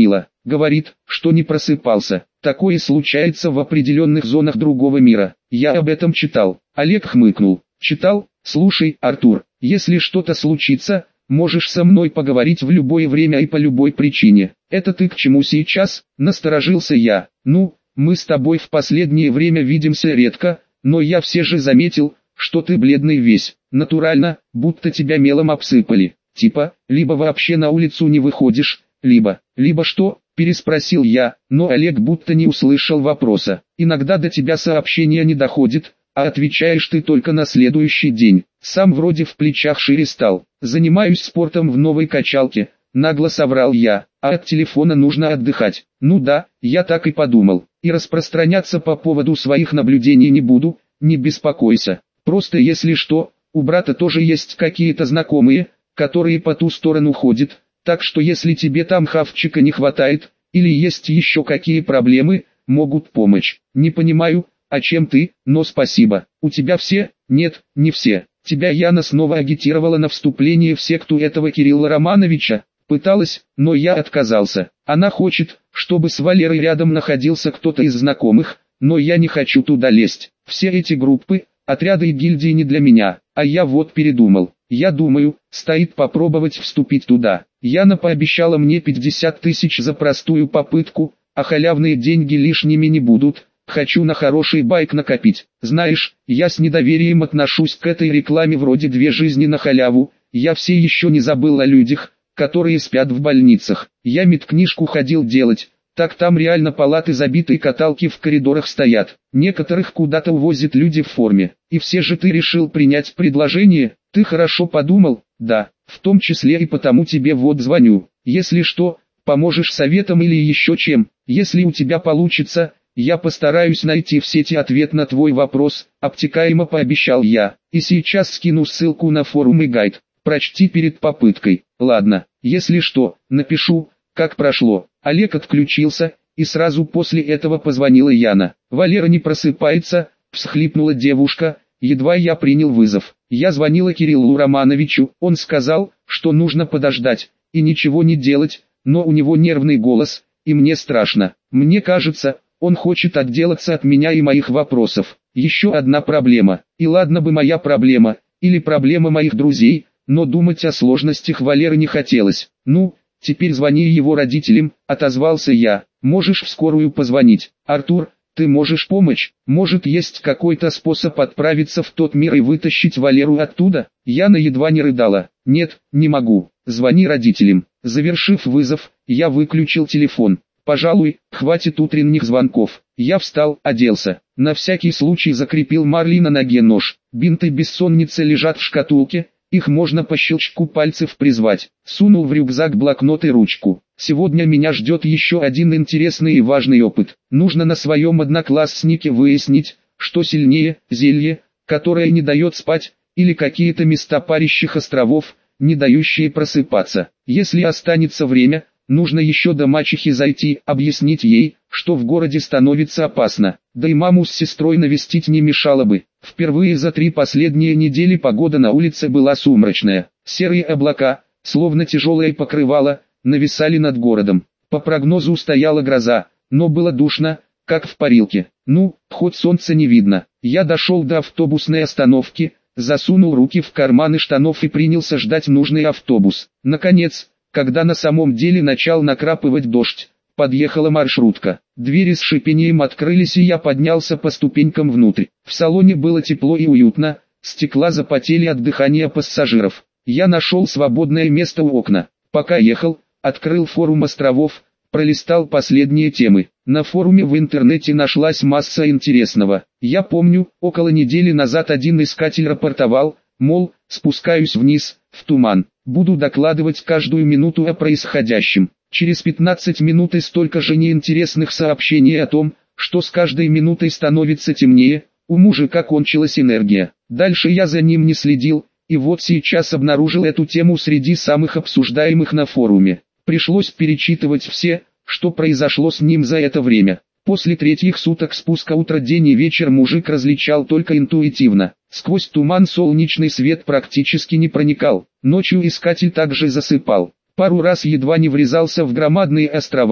говорит, что не просыпался. Такое случается в определенных зонах другого мира. Я об этом читал. Олег хмыкнул. Читал? Слушай, Артур, если что-то случится, можешь со мной поговорить в любое время и по любой причине. Это ты к чему сейчас? Насторожился я. Ну, мы с тобой в последнее время видимся редко, но я все же заметил, что ты бледный весь. Натурально, будто тебя мелом обсыпали. Типа, либо вообще на улицу не выходишь, либо, либо что? Переспросил я, но Олег будто не услышал вопроса. Иногда до тебя сообщение не доходит, а отвечаешь ты только на следующий день. Сам вроде в плечах шире стал. Занимаюсь спортом в новой качалке, нагло соврал я, а от телефона нужно отдыхать. Ну да, я так и подумал. И распространяться по поводу своих наблюдений не буду, не беспокойся. Просто если что, у брата тоже есть какие-то знакомые, которые по ту сторону ходят, так что если тебе там хавчика не хватает, или есть еще какие проблемы, могут помочь. Не понимаю, а чем ты, но спасибо. У тебя все? Нет, не все. Тебя Яна снова агитировала на вступление в секту этого Кирилла Романовича. Пыталась, но я отказался. Она хочет, чтобы с Валерой рядом находился кто-то из знакомых, но я не хочу туда лезть. Все эти группы, отряды и гильдии не для меня, а я вот передумал. Я думаю, стоит попробовать вступить туда. Яна пообещала мне пятьдесят тысяч за простую попытку, а халявные деньги лишними не будут. Хочу на хороший байк накопить. Знаешь, я с недоверием отношусь к этой рекламе вроде «две жизни на халяву». Я все еще не забыл о людях, которые спят в больницах. Я медкнижку ходил делать, так там реально палаты забиты и каталки в коридорах стоят. Некоторых куда-то увозят люди в форме. И все же ты решил принять предложение? Ты хорошо подумал? Да, в том числе и потому тебе вот звоню. Если что, поможешь советом или еще чем. Если у тебя получится, я постараюсь найти в сети ответ на твой вопрос, обтекаемо пообещал я. И сейчас скину ссылку на форум и гайд. Прочти перед попыткой. Ладно, если что, напишу, как прошло. Олег отключился, и сразу после этого позвонила Яна. Валера не просыпается, всхлипнула девушка, едва я принял вызов. Я звонила Кириллу Романовичу, он сказал, что нужно подождать, и ничего не делать, но у него нервный голос, и мне страшно. Мне кажется, он хочет отделаться от меня и моих вопросов. Еще одна проблема, и ладно бы моя проблема, или проблема моих друзей, но думать о сложностях Валеры не хотелось. Ну, теперь звони его родителям, отозвался я. Можешь в скорую позвонить. Артур, ты можешь помочь? Может, есть какой-то способ отправиться в тот мир и вытащить Валеру оттуда? Яна едва не рыдала. Нет, не могу. Звони родителям. Завершив вызов, я выключил телефон. Пожалуй, хватит утренних звонков. Я встал, оделся. На всякий случай закрепил Марли на ноге нож. Бинты бессонницы лежат в шкатулке. Их можно по щелчку пальцев призвать. Сунул в рюкзак блокнот и ручку. Сегодня меня ждет еще один интересный и важный опыт. Нужно на своем однокласснике выяснить, что сильнее, зелье, которое не дает спать, или какие-то места парящих островов, не дающие просыпаться. Если останется время, нужно еще до мачехи зайти, объяснить ей, что в городе становится опасно. Да и маму с сестрой навестить не мешало бы. Впервые за три последние недели погода на улице была сумрачная. Серые облака, словно тяжелое покрывало, нависали над городом. По прогнозу стояла гроза, но было душно, как в парилке. Ну, хоть солнца не видно. Я дошел до автобусной остановки, засунул руки в карманы штанов и принялся ждать нужный автобус. Наконец, когда на самом деле начал накрапывать дождь, подъехала маршрутка. Двери с шипением открылись, и я поднялся по ступенькам внутрь. В салоне было тепло и уютно, стекла запотели от дыхания пассажиров. Я нашел свободное место у окна. Пока ехал, открыл форум островов, пролистал последние темы. На форуме в интернете нашлась масса интересного. Я помню, около недели назад один искатель рапортовал, мол, спускаюсь вниз, в туман. Буду докладывать каждую минуту о происходящем. Через пятнадцать минут и столько же неинтересных сообщений о том, что с каждой минутой становится темнее, у мужика кончилась энергия. Дальше я за ним не следил, и вот сейчас обнаружил эту тему среди самых обсуждаемых на форуме. Пришлось перечитывать все, что произошло с ним за это время. После третьих суток спуска утро, день и вечер мужик различал только интуитивно. Сквозь туман солнечный свет практически не проникал. Ночью искатель также засыпал. Пару раз едва не врезался в громадные острова,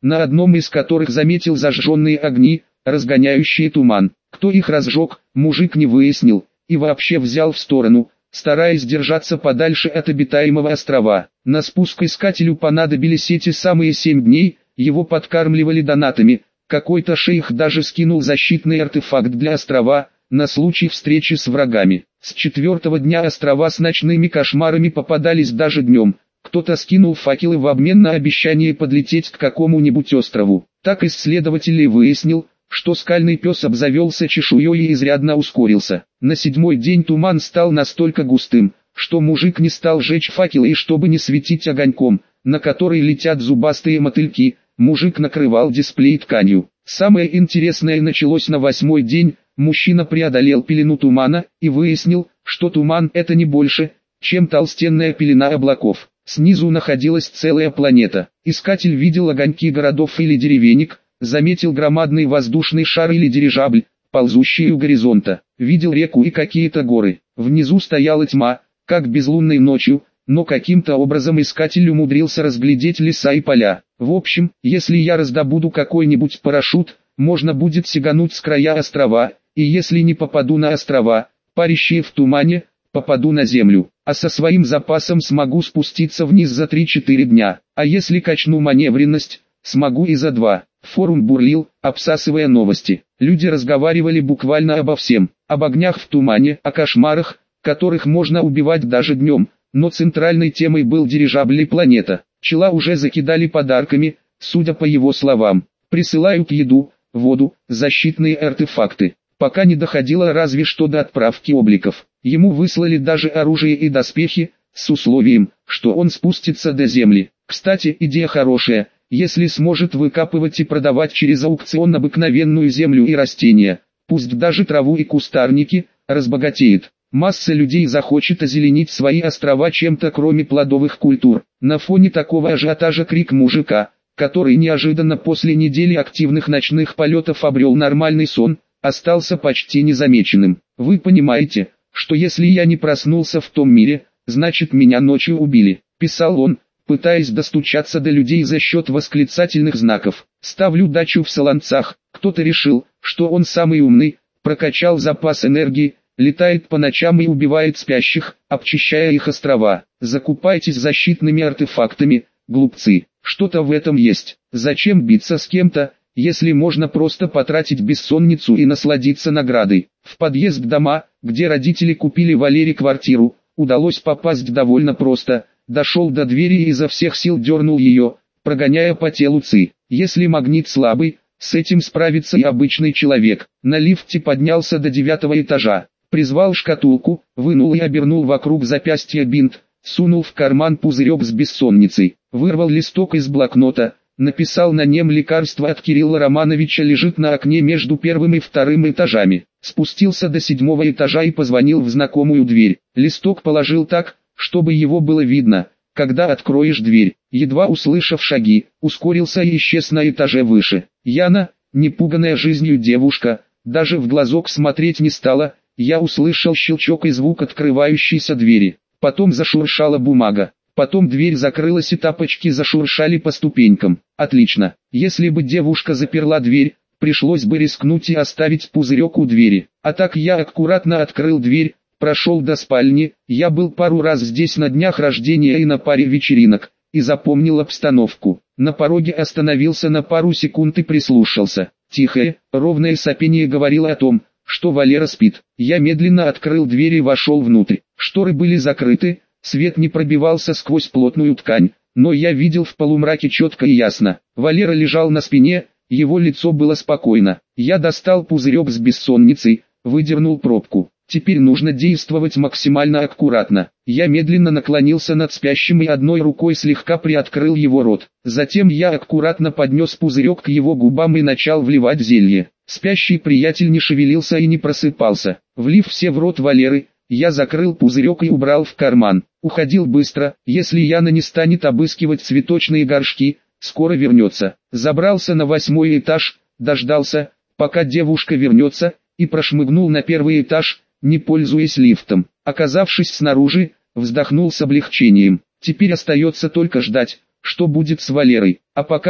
на одном из которых заметил зажженные огни, разгоняющие туман. Кто их разжег, мужик не выяснил, и вообще взял в сторону, стараясь держаться подальше от обитаемого острова. На спуск искателю понадобились эти самые семь дней, его подкармливали донатами, какой-то шейх даже скинул защитный артефакт для острова, на случай встречи с врагами. С четвертого дня острова с ночными кошмарами попадались даже днем. Кто-то скинул факелы в обмен на обещание подлететь к какому-нибудь острову. Так исследователь выяснил, что скальный пес обзавелся чешуей и изрядно ускорился. На седьмой день туман стал настолько густым, что мужик не стал жечь факелы, и чтобы не светить огоньком, на который летят зубастые мотыльки, мужик накрывал дисплей тканью. Самое интересное началось на восьмой день. Мужчина преодолел пелену тумана и выяснил, что туман — это не больше, чем толстенная пелена облаков. Снизу находилась целая планета. Искатель видел огоньки городов или деревенек, заметил громадный воздушный шар или дирижабль, ползущий у горизонта. Видел реку и какие-то горы. Внизу стояла тьма, как безлунной ночью, но каким-то образом искатель умудрился разглядеть леса и поля. В общем, если я раздобуду какой-нибудь парашют, можно будет сигануть с края острова, и если не попаду на острова, парящие в тумане, попаду на землю, а со своим запасом смогу спуститься вниз за три-четыре дня, а если качну маневренность, смогу и за два. Форум бурлил, обсасывая новости. Люди разговаривали буквально обо всем, об огнях в тумане, о кошмарах, которых можно убивать даже днем, но центральной темой был дирижабль и планета. Чела уже закидали подарками, судя по его словам. Присылают еду, воду, защитные артефакты. Пока не доходило разве что до отправки обликов. Ему выслали даже оружие и доспехи, с условием, что он спустится до земли. Кстати, идея хорошая, если сможет выкапывать и продавать через аукцион обыкновенную землю и растения, пусть даже траву и кустарники, разбогатеет. Масса людей захочет озеленить свои острова чем-то кроме плодовых культур. На фоне такого ажиотажа крик мужика, который неожиданно после недели активных ночных полетов обрел нормальный сон, остался почти незамеченным. Вы понимаете, что если я не проснулся в том мире, значит меня ночью убили, писал он, пытаясь достучаться до людей за счет восклицательных знаков. Ставлю дачу в Солонцах. Кто-то решил, что он самый умный, прокачал запас энергии, летает по ночам и убивает спящих, обчищая их острова. Закупайтесь защитными артефактами, глупцы. Что-то в этом есть. Зачем биться с кем-то, если можно просто потратить бессонницу и насладиться наградой? В подъезд дома, где родители купили Валере квартиру, удалось попасть довольно просто. Дошел до двери и изо всех сил дернул ее, прогоняя по телу ци. Если магнит слабый, с этим справится и обычный человек. На лифте поднялся до девятого этажа. Призвал шкатулку, вынул и обернул вокруг запястья бинт, сунул в карман пузырек с бессонницей, вырвал листок из блокнота, написал на нем: лекарство от Кирилла Романовича лежит на окне между первым и вторым этажами. Спустился до седьмого этажа и позвонил в знакомую дверь. Листок положил так, чтобы его было видно, когда откроешь дверь. Едва услышав шаги, ускорился и исчез на этаже выше. Яна, непуганная жизнью девушка, даже в глазок смотреть не стала. Я услышал щелчок и звук открывающейся двери. Потом зашуршала бумага. Потом дверь закрылась и тапочки зашуршали по ступенькам. Отлично. Если бы девушка заперла дверь, пришлось бы рискнуть и оставить пузырек у двери. А так я аккуратно открыл дверь, прошел до спальни. Я был пару раз здесь на днях рождения и на паре вечеринок, и запомнил обстановку. На пороге остановился на пару секунд и прислушался. Тихое, ровное сопение говорило о том, что Валера спит. Я медленно открыл дверь и вошел внутрь. Шторы были закрыты, свет не пробивался сквозь плотную ткань, но я видел в полумраке четко и ясно. Валера лежал на спине, его лицо было спокойно. Я достал пузырек с бессонницей, выдернул пробку. Теперь нужно действовать максимально аккуратно. Я медленно наклонился над спящим и одной рукой слегка приоткрыл его рот. Затем я аккуратно поднес пузырек к его губам и начал вливать зелье. Спящий приятель не шевелился и не просыпался. Влив все в рот Валеры, я закрыл пузырек и убрал в карман. Уходил быстро, если Яна не станет обыскивать цветочные горшки, скоро вернется. Забрался на восьмой этаж, дождался, пока девушка вернется, и прошмыгнул на первый этаж, не пользуясь лифтом. Оказавшись снаружи, вздохнул с облегчением. Теперь остается только ждать, что будет с Валерой. А пока,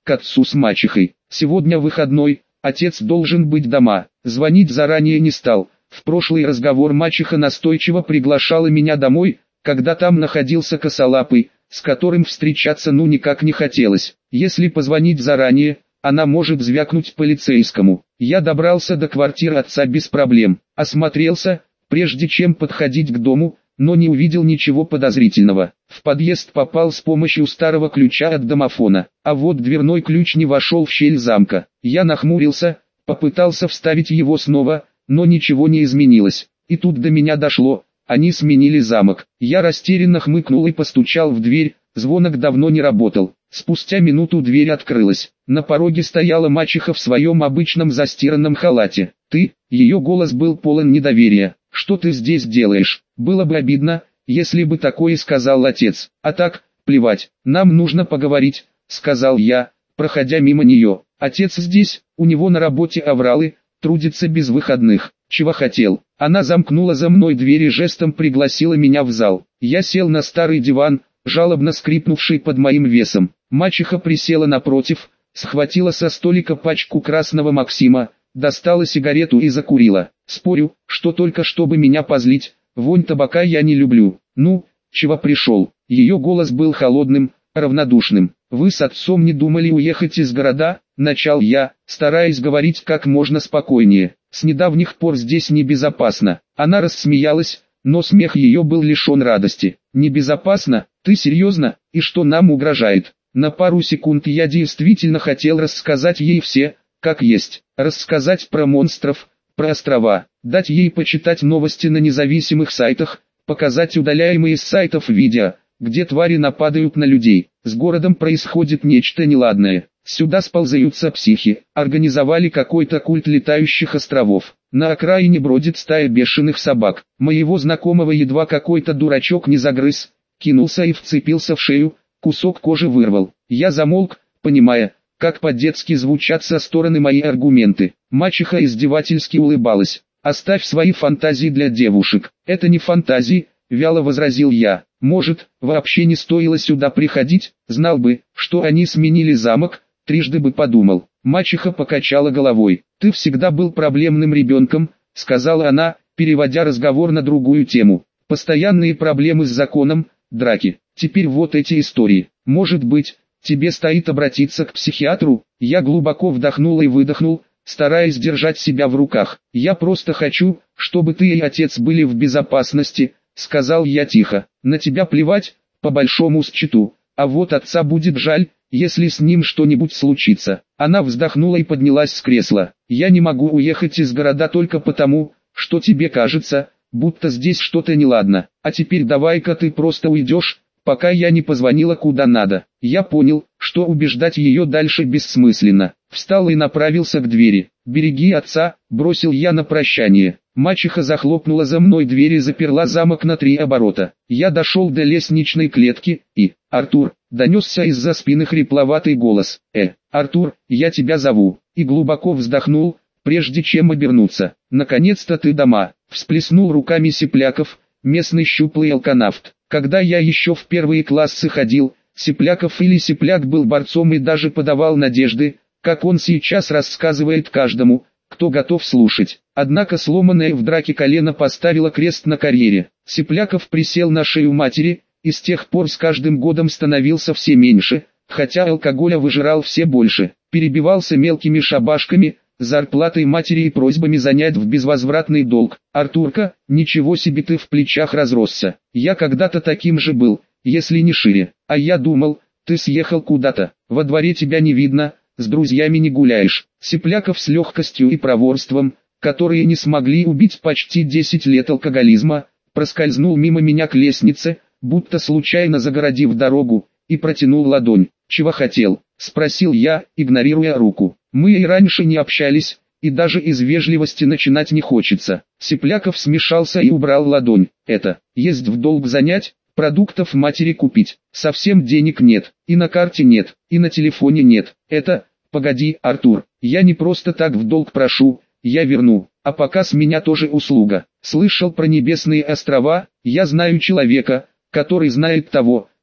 к отцу с мачехой. Сегодня выходной, отец должен быть дома. Звонить заранее не стал. В прошлый разговор мачеха настойчиво приглашала меня домой, когда там находился косолапый, с которым встречаться ну никак не хотелось. Если позвонить заранее, она может звякнуть полицейскому. Я добрался до квартиры отца без проблем. Осмотрелся, прежде чем подходить к дому, но не увидел ничего подозрительного. В подъезд попал с помощью старого ключа от домофона, а вот дверной ключ не вошел в щель замка. Я нахмурился, попытался вставить его снова, но ничего не изменилось. И тут до меня дошло. Они сменили замок. Я растерянно хмыкнул и постучал в дверь, звонок давно не работал. Спустя минуту дверь открылась. На пороге стояла мачеха в своем обычном застиранном халате. «Ты?» Ее голос был полон недоверия. «Что ты здесь делаешь?» Было бы обидно, если бы такое сказал отец. А так, плевать, нам нужно поговорить, сказал я, проходя мимо нее. Отец здесь, у него на работе авралы, трудится без выходных. Чего хотел? Она замкнула за мной дверь и жестом пригласила меня в зал. Я сел на старый диван, жалобно скрипнувший под моим весом. Мачеха присела напротив, схватила со столика пачку красного Максима, достала сигарету и закурила. Спорю, что только чтобы меня позлить, вонь табака я не люблю. Ну, чего пришел? Ее голос был холодным, равнодушным. Вы с отцом не думали уехать из города? Начал я, стараясь говорить как можно спокойнее. С недавних пор здесь небезопасно. Она рассмеялась, но смех ее был лишен радости. Небезопасно? Ты серьезно? И что нам угрожает? На пару секунд я действительно хотел рассказать ей все, как есть. Рассказать про монстров, про острова, дать ей почитать новости на независимых сайтах, показать удаляемые с сайтов видео, где твари нападают на людей. С городом происходит нечто неладное. Сюда сползаются психи, организовали какой-то культ летающих островов. На окраине бродит стая бешеных собак. Моего знакомого едва какой-то дурачок не загрыз, кинулся и вцепился в шею, кусок кожи вырвал. Я замолк, понимая, как по-детски звучат со стороны мои аргументы. Мачеха издевательски улыбалась. «Оставь свои фантазии для девушек». «Это не фантазии», — вяло возразил я. «Может, вообще не стоило сюда приходить, знал бы, что они сменили замок, трижды бы подумал». Мачеха покачала головой. «Ты всегда был проблемным ребенком», — сказала она, переводя разговор на другую тему. «Постоянные проблемы с законом, драки. Теперь вот эти истории. Может быть, тебе стоит обратиться к психиатру?» Я глубоко вдохнул и выдохнул, стараясь держать себя в руках. «Я просто хочу, чтобы ты и отец были в безопасности», — сказал я тихо. «На тебя плевать, по большому счету, а вот отца будет жаль, если с ним что-нибудь случится». Она вздохнула и поднялась с кресла. «Я не могу уехать из города только потому, что тебе кажется, будто здесь что-то неладно. А теперь давай-ка ты просто уйдешь, пока я не позвонила куда надо». Я понял, что убеждать ее дальше бессмысленно. Встал и направился к двери. «Береги отца», — бросил я на прощание. Мачеха захлопнула за мной дверь и заперла замок на три оборота. Я дошел до лестничной клетки, и... «Артур», — донесся из-за спины хрипловатый голос. «Э, Артур, я тебя зову». И глубоко вздохнул, прежде чем обернуться. «Наконец-то ты дома», — всплеснул руками Сипляков, местный щуплый алканавт. Когда я еще в первые классы ходил, Сипляков или Сипляк был борцом и даже подавал надежды, как он сейчас рассказывает каждому, кто готов слушать. Однако сломанное в драке колено поставило крест на карьере. Сипляков присел на шею матери, и с тех пор с каждым годом становился все меньше, хотя алкоголя выжирал все больше. Перебивался мелкими шабашками, зарплатой матери и просьбами занять в безвозвратный долг. «Артурка, ничего себе ты в плечах разросся. Я когда-то таким же был, если не шире. А я думал, ты съехал куда-то, во дворе тебя не видно, с друзьями не гуляешь». Сипляков с легкостью и проворством, которые не смогли убить почти десять лет алкоголизма, проскользнул мимо меня к лестнице, будто случайно загородив дорогу, и протянул ладонь. «Чего хотел?» — спросил я, игнорируя руку. «Мы и раньше не общались, и даже из вежливости начинать не хочется». Сипляков смешался и убрал ладонь. «Это, есть в долг занять, продуктов матери купить, совсем денег нет, и на карте нет, и на телефоне нет. Это, погоди, Артур, я не просто так в долг прошу, я верну, а пока с меня тоже услуга. Слышал про небесные острова? Я знаю человека, который знает того,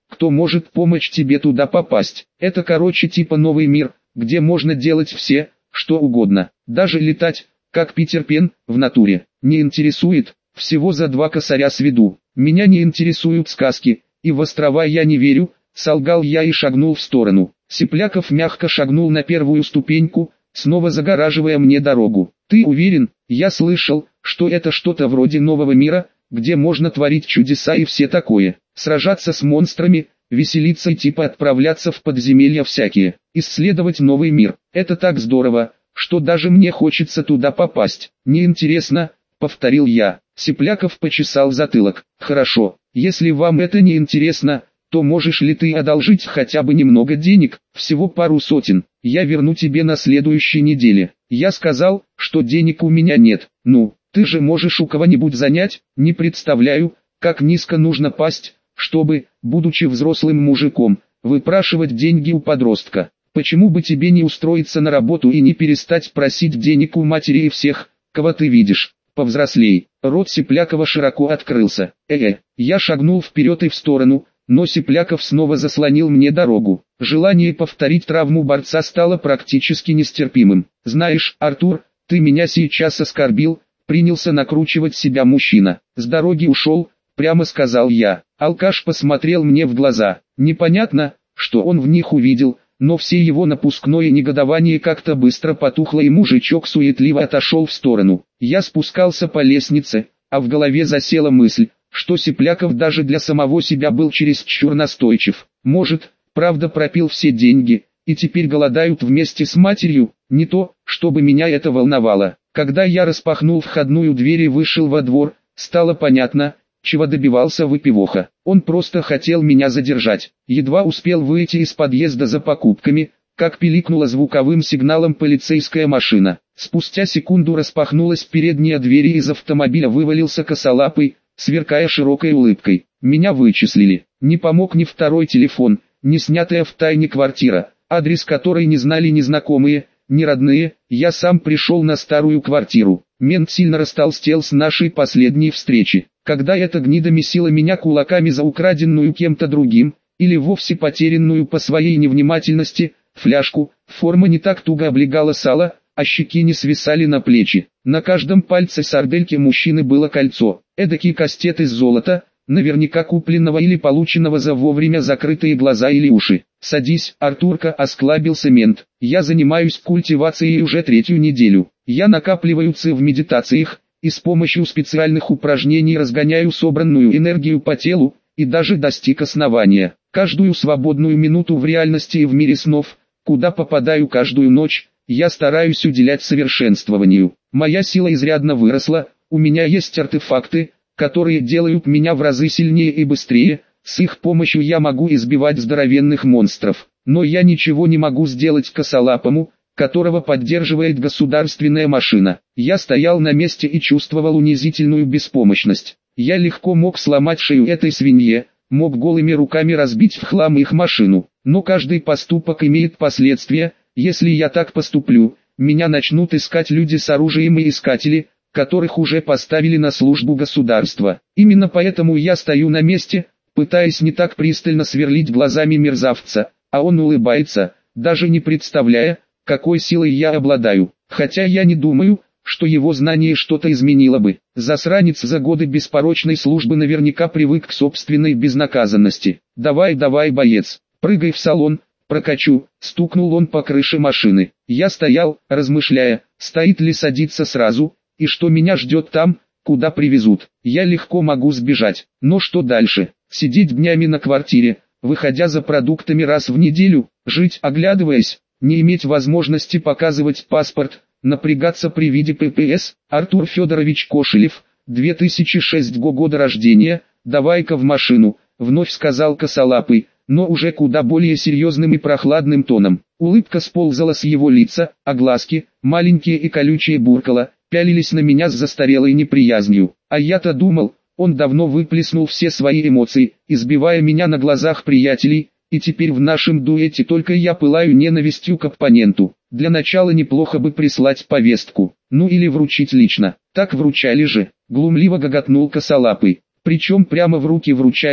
кто может помочь тебе туда попасть. Это короче типа новый мир, где можно делать все, что угодно, даже летать, как Питер Пен, в натуре. Не интересует, всего за два косаря сведу. Меня не интересуют сказки, и в острова я не верю, солгал я и шагнул в сторону. Сипляков мягко шагнул на первую ступеньку, снова загораживая мне дорогу. Ты уверен? Я слышал, что это что-то вроде нового мира, где можно творить чудеса и все такое. Сражаться с монстрами, веселиться и типа отправляться в подземелья всякие. Исследовать новый мир. Это так здорово, что даже мне хочется туда попасть. Неинтересно, повторил я. Сипляков почесал затылок. Хорошо, если вам это не интересно, то можешь ли ты одолжить хотя бы немного денег, всего пару сотен, я верну тебе на следующей неделе. Я сказал, что денег у меня нет. Ну, ты же можешь у кого-нибудь занять, не представляю, как низко нужно пасть, чтобы, будучи взрослым мужиком, выпрашивать деньги у подростка. Почему бы тебе не устроиться на работу и не перестать просить денег у матери и всех, кого ты видишь? Повзрослей. Рот Сиплякова широко открылся. Э-э, я шагнул вперед и в сторону, но Сипляков снова заслонил мне дорогу. Желание повторить травму борца стало практически нестерпимым. Знаешь, Артур, ты меня сейчас оскорбил, принялся накручивать себя мужчина. С дороги ушел, прямо сказал я. Алкаш посмотрел мне в глаза. Непонятно, что он в них увидел, но все его напускное негодование как-то быстро потухло, и мужичок суетливо отошел в сторону. Я спускался по лестнице, а в голове засела мысль, что Сипляков даже для самого себя был чересчур настойчив. Может, правда пропил все деньги, и теперь голодают вместе с матерью? Не то, чтобы меня это волновало. Когда я распахнул входную дверь и вышел во двор, стало понятно, чего добивался выпивоха. Он просто хотел меня задержать. Едва успел выйти из подъезда за покупками, как пиликнула звуковым сигналом полицейская машина. Спустя секунду распахнулась передняя дверь, и из автомобиля вывалился косолапый, сверкая широкой улыбкой. Меня вычислили. Не помог ни второй телефон, ни снятая втайне квартира, адрес которой не знали ни знакомые, ни родные. Я сам пришел на старую квартиру. Мент сильно растолстел с нашей последней встречи. Когда эта гнида месила меня кулаками за украденную кем-то другим, или вовсе потерянную по своей невнимательности, фляжку, форма не так туго облегала сало, а щеки не свисали на плечи. На каждом пальце сардельки мужчины было кольцо, эдакий кастет из золота, наверняка купленного или полученного за вовремя закрытые глаза или уши. «Садись, Артурка», — осклабился мент. «Я занимаюсь культивацией уже третью неделю. Я накапливаю ци в медитациях, и с помощью специальных упражнений разгоняю собранную энергию по телу, и даже достиг основания. Каждую свободную минуту в реальности и в мире снов, куда попадаю каждую ночь, я стараюсь уделять совершенствованию. Моя сила изрядно выросла, у меня есть артефакты, которые делают меня в разы сильнее и быстрее, с их помощью я могу избивать здоровенных монстров. Но я ничего не могу сделать косолапому, которого поддерживает государственная машина. Я стоял на месте и чувствовал унизительную беспомощность. Я легко мог сломать шею этой свинье, мог голыми руками разбить в хлам их машину. Но каждый поступок имеет последствия. Если я так поступлю, меня начнут искать люди с оружием и искатели, которых уже поставили на службу государства. Именно поэтому я стою на месте, пытаясь не так пристально сверлить глазами мерзавца, а он улыбается, даже не представляя, какой силой я обладаю. Хотя я не думаю, что его знание что-то изменило бы. Засранец за годы беспорочной службы наверняка привык к собственной безнаказанности. «Давай, давай, боец, прыгай в салон, прокачу», — стукнул он по крыше машины. Я стоял, размышляя, стоит ли садиться сразу, и что меня ждет там, куда привезут. Я легко могу сбежать, но что дальше? Сидеть днями на квартире, выходя за продуктами раз в неделю, жить оглядываясь, не иметь возможности показывать паспорт, напрягаться при виде ППС. Артур Федорович Кошелев, две тысячи шестого года рождения, давай-ка в машину, вновь сказал косолапый, но уже куда более серьезным и прохладным тоном. Улыбка сползала с его лица, а глазки, маленькие и колючие буркала, пялились на меня с застарелой неприязнью. А я-то думал, он давно выплеснул все свои эмоции, избивая меня на глазах приятелей, и теперь в нашем дуэте только я пылаю ненавистью к оппоненту. Для начала неплохо бы прислать повестку, ну или вручить лично. Так вручали же, глумливо гоготнул косолапый. Причем прямо в руки вручали,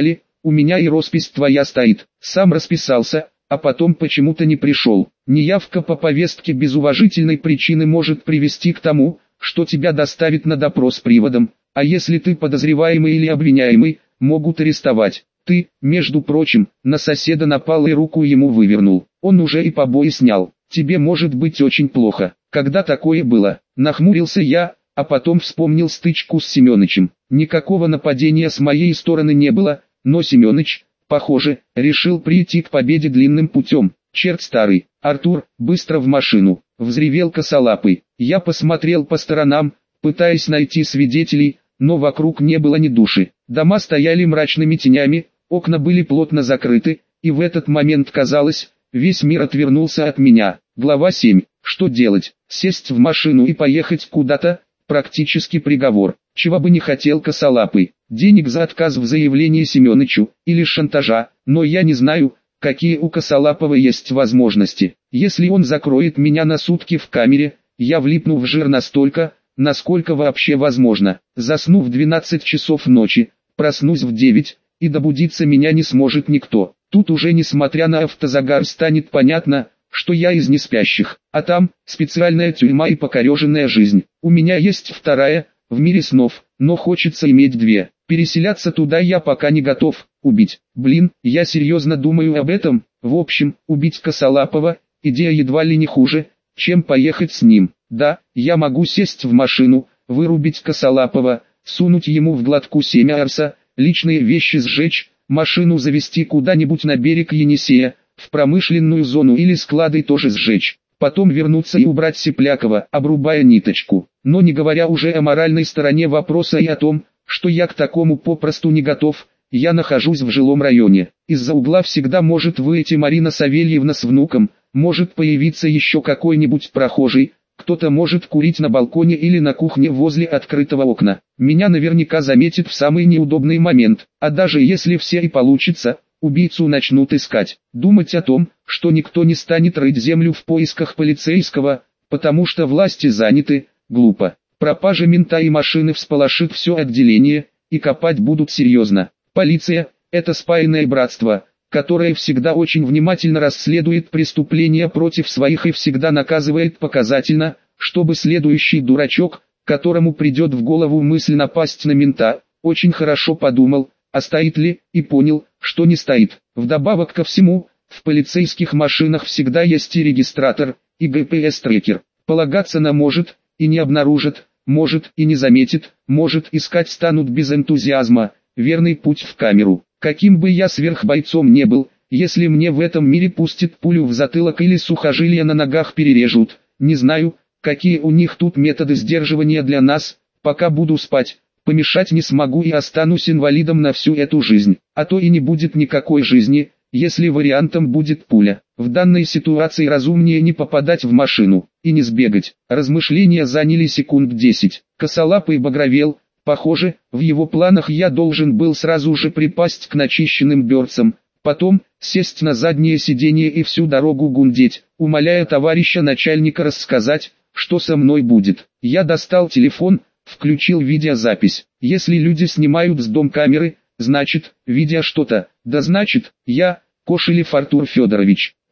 у меня и роспись твоя стоит. Сам расписался, а потом почему-то не пришел. Неявка по повестке без уважительной причины может привести к тому, что тебя доставят на допрос приводом, а если ты подозреваемый или обвиняемый, могут арестовать. Ты, между прочим, на соседа напал и руку ему вывернул. Он уже и побои снял. Тебе может быть очень плохо. Когда такое было? Нахмурился я, а потом вспомнил стычку с Семёнычем. Никакого нападения с моей стороны не было, но Семёныч, похоже, решил прийти к победе длинным путем. Черт старый. Артур, быстро в машину. Взревел косолапый. Я посмотрел по сторонам, пытаясь найти свидетелей, но вокруг не было ни души. Дома стояли мрачными тенями, окна были плотно закрыты, и в этот момент казалось, весь мир отвернулся от меня. Глава семь. Что делать? Сесть в машину и поехать куда-то? Практически приговор. Чего бы не хотел косолапый. Денег за отказ в заявлении Семёнычу, или шантажа, но я не знаю, какие у косолапого есть возможности. Если он закроет меня на сутки в камере, я влипну в жир настолько, насколько вообще возможно. Засну в двенадцать часов ночи, проснусь в девять, и добудиться меня не сможет никто. Тут уже несмотря на автозагар станет понятно, что я из неспящих, а там специальная тюрьма и покореженная жизнь. У меня есть вторая, в мире снов, но хочется иметь две. Переселяться туда я пока не готов. Убить. Блин, я серьезно думаю об этом. В общем, убить косолапого, идея едва ли не хуже, чем поехать с ним. Да, я могу сесть в машину, вырубить косолапого, сунуть ему в глотку семя арса, личные вещи сжечь, машину завести куда-нибудь на берег Енисея, в промышленную зону или склады тоже сжечь. Потом вернуться и убрать Сиплякова, обрубая ниточку. Но не говоря уже о моральной стороне вопроса и о том, что я к такому попросту не готов, я нахожусь в жилом районе. Из-за угла всегда может выйти Марина Савельевна с внуком, может появиться еще какой-нибудь прохожий, кто-то может курить на балконе или на кухне возле открытого окна. Меня наверняка заметит в самый неудобный момент, а даже если все и получится, убийцу начнут искать. Думать о том, что никто не станет рыть землю в поисках полицейского, потому что власти заняты, глупо. Пропажа мента и машины всполошит все отделение, и копать будут серьезно. Полиция – это спаянное братство, которое всегда очень внимательно расследует преступления против своих и всегда наказывает показательно, чтобы следующий дурачок, которому придет в голову мысль напасть на мента, очень хорошо подумал, а стоит ли, и понял, что не стоит. Вдобавок ко всему, в полицейских машинах всегда есть и регистратор, и джи пи эс-трекер. Полагаться на может, и не обнаружит, может и не заметит, может искать станут без энтузиазма, верный путь в камеру. Каким бы я сверхбойцом не был, если мне в этом мире пустят пулю в затылок или сухожилия на ногах перережут, не знаю, какие у них тут методы сдерживания для нас, пока буду спать. Помешать не смогу и останусь инвалидом на всю эту жизнь, а то и не будет никакой жизни, если вариантом будет пуля. В данной ситуации разумнее не попадать в машину, и не сбегать. Размышления заняли секунд десять. Косолапый багровел, похоже, в его планах я должен был сразу же припасть к начищенным берцам, потом сесть на заднее сиденье и всю дорогу гундеть, умоляя товарища начальника рассказать, что со мной будет. Я достал телефон, включил видеозапись. Если люди снимают с дом-камеры, значит, видя что-то, да значит, я, Кошелев Артур Федорович.